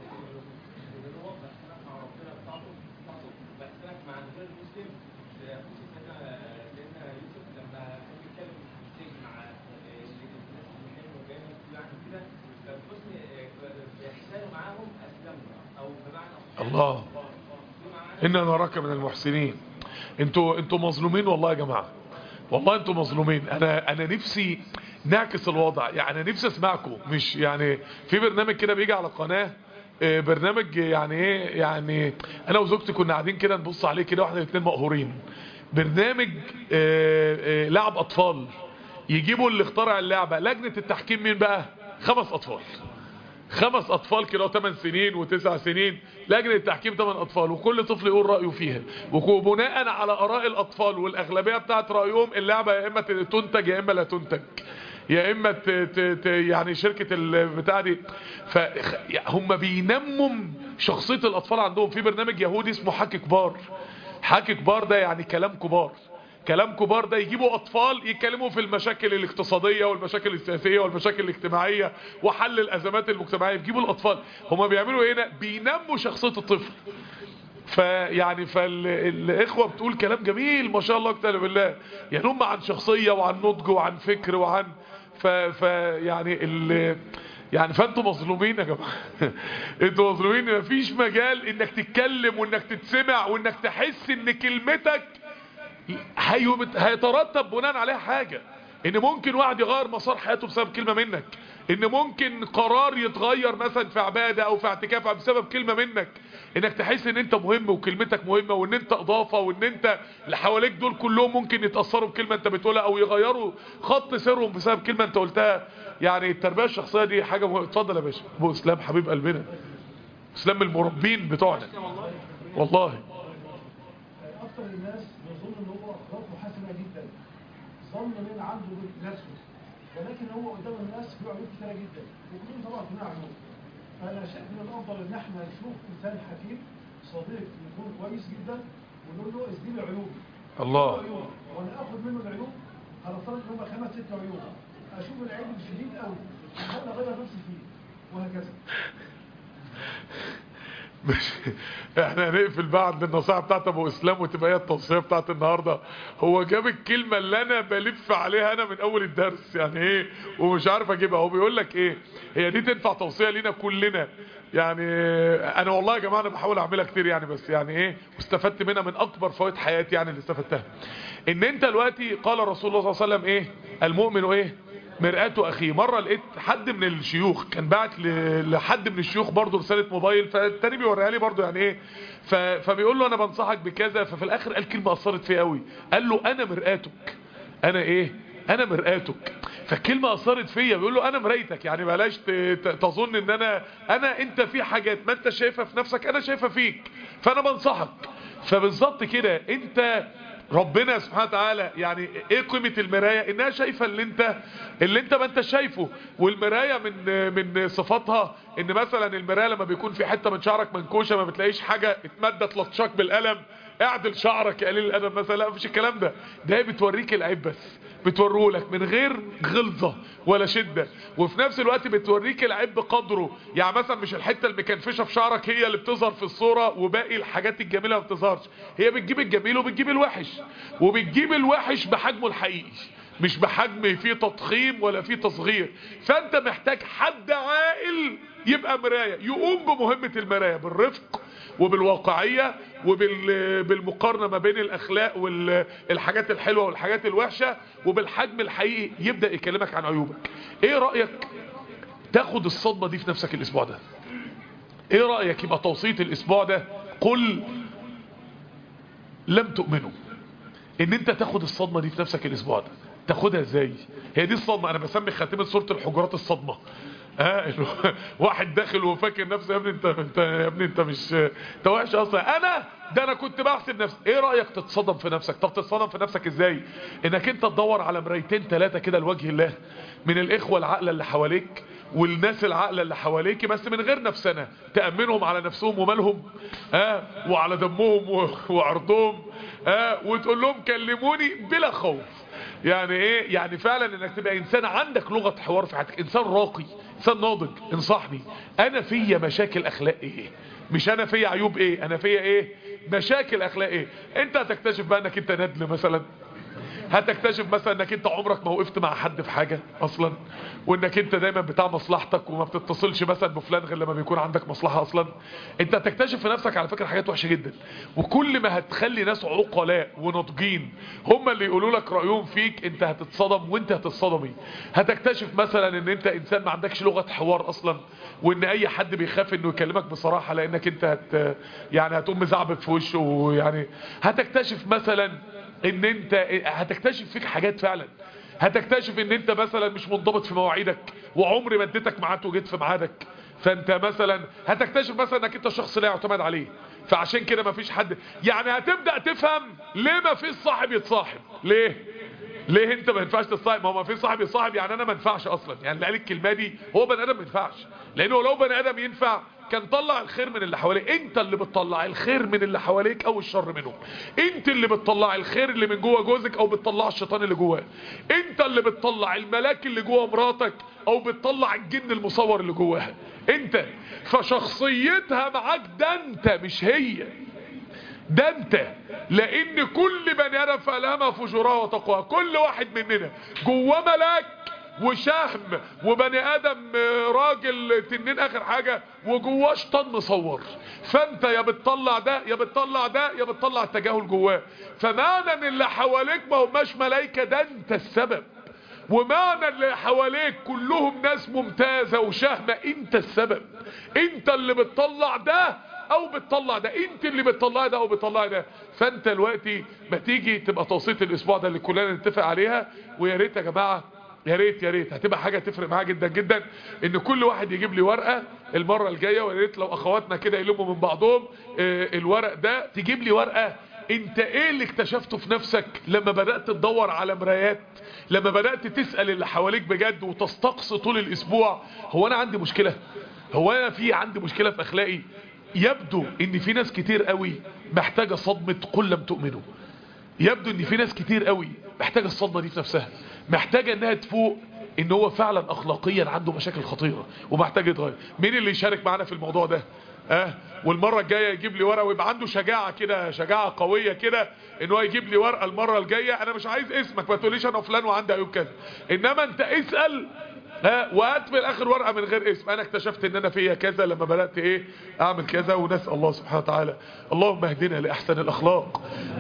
Speaker 1: الله إنا نراك من المحسنين. انتوا مظلومين والله يا جماعة، والله انتوا مظلومين. انا نفسي نعكس الوضع، يعني انا نفسي اسمعكم. مش يعني في برنامج كده بيجي على القناة، برنامج يعني ايه، يعني انا وزوجتي كنا قاعدين كده نبص عليه كده واحنا الاثنين مقهورين. برنامج لعب اطفال، يجيبوا اللي اخترع اللعبة لجنة التحكيم مين بقى؟ 5 اطفال، 5 اطفال كده 8 سنين و9 سنين، لجنة التحكيم 8 اطفال، وكل طفل يقول رأيه فيها، وبناء على اراء الاطفال والاغلبية بتاعت رأيهم اللعبة يا اما تنتج يا اما لا تنتج، يا اما يعني شركة البتاع دي. فهم بينموا شخصية الاطفال عندهم. في برنامج يهودي اسمه حكي كبار. حكي كبار ده يعني كلام كبار. كلام كبار ده يجيبوا اطفال يتكلموا في المشاكل الاقتصادية والمشاكل السياسية والمشاكل الاجتماعية وحل الازمات المجتمعية. يجيبوا الاطفال، هم بيعملوا ايه هنا؟ بينموا شخصية الطفل. فالاخوة بتقول كلام جميل ما شاء الله كتاب بالله، ينم عن شخصية وعن نضج وعن فكر وعن يعني فانتوا مظلومين يا جماعة. انتوا مظلومين. مفيش مجال انك تتكلم وانك تتسمع وانك تحس ان كلمتك هيترتب بناء عليها حاجة، ان ممكن واحد يغير مسار حياته بسبب كلمة منك، ان ممكن قرار يتغير مثلا في عبادة او في اعتكاف بسبب كلمة منك، انك تحس ان انت مهم وكلمتك مهمة وان انت اضافة وان انت اللي حواليك دول كلهم ممكن يتأثروا بكلمة انت بتقولها او يغيروا خط سيرهم بسبب كلمة انت قلتها. يعني التربية الشخصية دي حاجة مهمة. اتفضل يا باشا. ابو اسلام حبيب قلبنا، اسلام من المربين بتوعنا والله.
Speaker 6: اكتر الناس بيظن ان هو اخلاقه حسنه جدا، ظن من عنده بنفسه، ولكن هو قدام الناس له عيوب كتيره جدا، وكلهم طبعا كلنا عيوب. فانا شايف من الافضل ان احنا نشوف انسان حكيم صديق يكون كويس جدا ونقول له اسدي لي عيوبي.
Speaker 1: الله.
Speaker 6: وانا اخد منه العيوب، هنفترض ان هم 5 6 عيوب، اشوف العيب الشديد قوي واحاول اغير نفسي فيه وهكذا.
Speaker 1: احنا هنقفل بقى عند النصيحة بتاعت ابو اسلام وتبقى هي التوصية بتاعت النهاردة. هو جاب الكلمة اللي انا بلف عليها انا من اول الدرس، يعني ايه ومش عارف اجيبها. هو بيقول لك ايه، هي دي تنفع توصية لينا كلنا. يعني انا والله يا جماعة انا بحاول اعملها كتير يعني، بس يعني ايه واستفدت منها من اكبر فوائد حياتي يعني اللي استفدتها. ان انت دلوقتي قال رسول الله صلى الله عليه وسلم ايه؟ المؤمن ايه؟ مرآة اخيه. مرة لقيت حد من الشيوخ كان باعت لحد من الشيوخ برضه رسالة موبايل، فالتاني بيوريها لي برضه يعني ايه، فبيقول له انا بنصحك بكذا. ففي الاخر قال كلمة اثرت فيها قوي، قال له انا مرآتك. انا ايه؟ انا مرآتك. فالكلمة اثرت فيا، بيقول له انا مرايتك، يعني بلاش تظن ان انت في حاجات ما انت شايفها في نفسك انا شايفها فيك، فانا بنصحك. فبالظبط كده انت ربنا سبحانه وتعالى يعني ايه قيمة المراية؟ انها شايفة اللي انت ما انت شايفه. والمراية من صفاتها ان مثلا المراية لما بيكون في حتة من شعرك منكوشة ما بتلاقيش حاجة اتمدت لطشاك بالقلم، اعدل شعرك يا قليل الادب مثلا، لا مفيش الكلام ده. ده بتوريك العيب بس، بتوريهولك من غير غلظة ولا شدة، وفي نفس الوقت بتوريك العيب بقدره. يعني مثلا مش الحتة المكنفشة في شعرك هي اللي بتظهر في الصورة وباقي الحاجات الجميلة ما بتظهرش، هي بتجيب الجميل وبتجيب الوحش، وبتجيب الوحش بحجمه الحقيقي مش بحجم فيه تضخيم ولا فيه تصغير. فانت محتاج حد عاقل يبقى مراية، يقوم بمهمة المراية بالرفق وبالواقعية وبالمقارنة ما بين الأخلاق والحاجات الحلوة والحاجات الوحشة وبالحجم الحقيقي. يبدأ يكلمك عن عيوبك. ايه رأيك تاخد الصدمة دي في نفسك الاسبوع ده؟ ايه رأيك يبقى توصية الاسبوع ده قل لم تؤمنوا؟ ان انت تاخد الصدمة دي في نفسك الاسبوع ده. تاخدها ازاي؟ هي دي الصدمة. انا بسمي خاتمة سورة الحجرات الصدمة. واحد داخل وفاكر نفسه يا ابني انت يا ابني انت مش انت وحش اصلا. انا كنت بحسب نفسي. ايه رايك تتصدم في نفسك؟ طب تتصدم في نفسك ازاي؟ انك انت تدور على مرايتين 3 كده لوجه الله من الاخوه العاقله اللي حواليك والناس العاقله اللي حواليك، بس من غير نفسنا، تامنهم على نفسهم ومالهم وعلى دمهم وعرضهم وتقول لهم كلموني بلا خوف. يعني ايه؟ يعني فعلا انك تبقى انسان عندك لغة حوار في حياتك، انسان راقي، انسان ناضج. انصحني، انا فيا مشاكل اخلاق ايه؟ مش انا فيا عيوب ايه، انا فيا ايه؟ مشاكل اخلاق ايه؟ انت هتكتشف بقى انك انت ندل مثلا، هتكتشف مثلا انك انت عمرك ما وقفت مع حد في حاجة اصلا، وانك انت دايما بتاع مصلحتك وما بتتصلش مثلا بفلان غير لما بيكون عندك مصلحة اصلا. انت هتكتشف في نفسك على فكرة حاجات وحشة جدا. وكل ما هتخلي ناس عقلاء وناضجين هم اللي يقولوا لك رأيهم فيك، انت هتتصدم وانت هتتصدمي. هتكتشف مثلا ان انت انسان ما عندكش لغة حوار اصلا، وان اي حد بيخاف انه يكلمك بصراحة لانك انت يعني هتقوم مزعبك في وشه. ويعني هتكتشف مثلا ان انت هتكتشف فيك حاجات فعلا. هتكتشف ان انت مثلا مش منضبط في مواعيدك، وعمري ما اديتك ميعاد وجيت في ميعادك. فانت مثلا هتكتشف مثلا انك انت شخص لا يعتمد عليه، فعشان كده ما فيش حد. يعني هتبدأ تفهم ليه ما فيش صاحب يتصاحب. ليه انت ما ينفعش تصاحب؟ ما هو ما فيش صاحب يتصاحب، يعني انا ما ينفعش اصلا. يعني اللي قال الكلمه دي هو بني ادم ما ينفعش، لانه لو بني ادم ينفع كان طلع الخير من اللي حواليك. انت اللي بتطلع الخير من اللي حواليك او الشر منهم. انت اللي بتطلع الخير اللي من جوه جوزك او بتطلع الشيطان اللي جواه. انت اللي بتطلع الملاك اللي جوه مراتك او بتطلع الجن المصور اللي جواها. انت فشخصيتها معاك ده انت، مش هي. ده انت. لان كل بني ادم فالهمها فجورها وتقواها. كل واحد مننا جواه ملاك وشهم وبني ادم راجل تنين اخر حاجة، وجواه شيطان مصور. فانت يا بتطلع ده يا بتطلع ده يا بتطلع التجاهل جواه. فمعنى ان اللي حواليك ما هماش ملايكة، ده انت السبب. ومعنى اللي حواليك كلهم ناس ممتازة وشهمة، انت السبب. انت اللي بتطلع ده او بتطلع ده، انت اللي بتطلع ده او بتطلع ده. فانت دلوقتي ما تيجي تبقى توصية الاسبوع ده اللي كلنا نتفق عليها. ويا ريت يا جماعة، يا ريت هتبقى حاجة تفرق معايا جدا جدا، ان كل واحد يجيب لي ورقة المرة الجاية. ويا ريت لو اخواتنا كده يلموا من بعضهم الورق ده. تجيب لي ورقة انت ايه اللي اكتشفته في نفسك لما بدأت تدور على مرايات، لما بدأت تسأل اللي حواليك بجد وتستقصي طول الاسبوع. هو انا عندي مشكلة؟ هو انا عندي مشكلة في اخلاقي؟ يبدو ان في ناس كتير قوي محتاجة صدمة قل لم تؤمنوا. يبدو ان في ناس كتير قوي محتاجة الصدمة دي في نفسها، محتاجة انها تفوق ان هو فعلا اخلاقيا عنده مشاكل خطيرة ومحتاج يتغير. مين اللي يشارك معنا في الموضوع ده؟ والمرة الجاية يجيب لي ورقة ويبقى عنده شجاعة كده، شجاعة قوية كده، ان هو يجيب لي ورقة المرة الجاية. انا مش عايز اسمك، ما تقوليش انا فلان وعندي عيوب كذا، انما انت اسأل وهات في الاخر ورقة من غير اسم. انا اكتشفت ان انا فيا كذا لما بدأت اعمل كذا. ونسأل الله سبحانه وتعالى اللهم اهدنا لاحسن الاخلاق،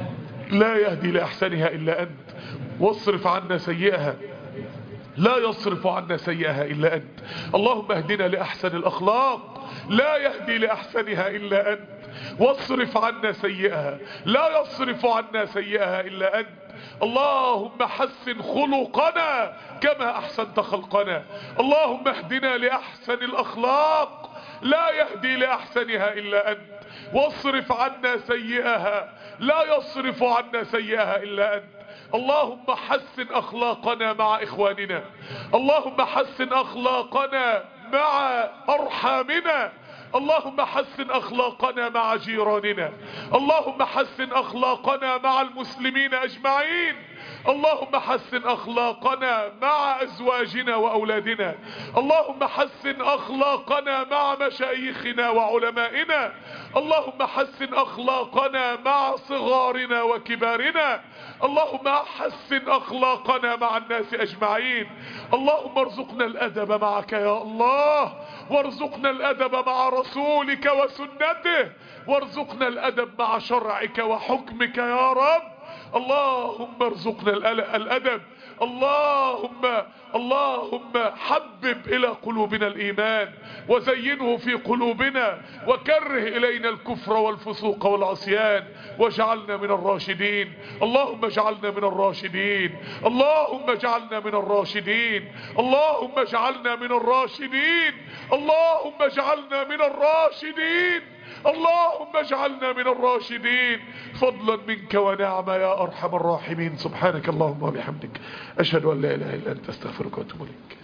Speaker 1: لا يهدي لاحسنها الا انت، واصرف عنا سيئها لا يصرف عنا سيئها الا انت. اللهم اهدنا لاحسن الاخلاق، لا يهدي لاحسنها الا انت، واصرف عنا سيئها لا يصرف عنا سيئها الا انت. اللهم حسن خلقنا كما احسنت خلقنا. اللهم اهدنا لاحسن الاخلاق، لا يهدي لاحسنها الا انت، واصرف عنا سيئها لا يصرف عنا سيئها الا انت. اللهم حسن اخلاقنا مع اخواننا، اللهم حسن اخلاقنا مع ارحامنا، اللهم حسن اخلاقنا مع جيراننا، اللهم حسن اخلاقنا مع المسلمين اجمعين، اللهم حسن اخلاقنا مع ازواجنا واولادنا، اللهم حسن اخلاقنا مع مشايخنا وعلمائنا، اللهم حسن اخلاقنا مع صغارنا وكبارنا، اللهم حسن اخلاقنا مع الناس اجمعين. اللهم ارزقنا الادب معك يا الله، وارزقنا الادب مع رسولك وسنته، وارزقنا الادب مع شرعك وحكمك يا رب. اللهم ارزقنا الادب، اللهم حبب إلى قلوبنا الإيمان وزينه في قلوبنا وكره إلينا الكفر والفسوق والعصيان واجعلنا من الراشدين. اللهم اجعلنا من الراشدين، اللهم اجعلنا من الراشدين، اللهم اجعلنا من الراشدين، اللهم اجعلنا من الراشدين، اللهم اجعلنا من الراشدين فضلا منك ونعمة يا أرحم الراحمين. سبحانك اللهم وبحمدك أشهد أن لا إله إلا أنت أستغفرك وأتوب إليك.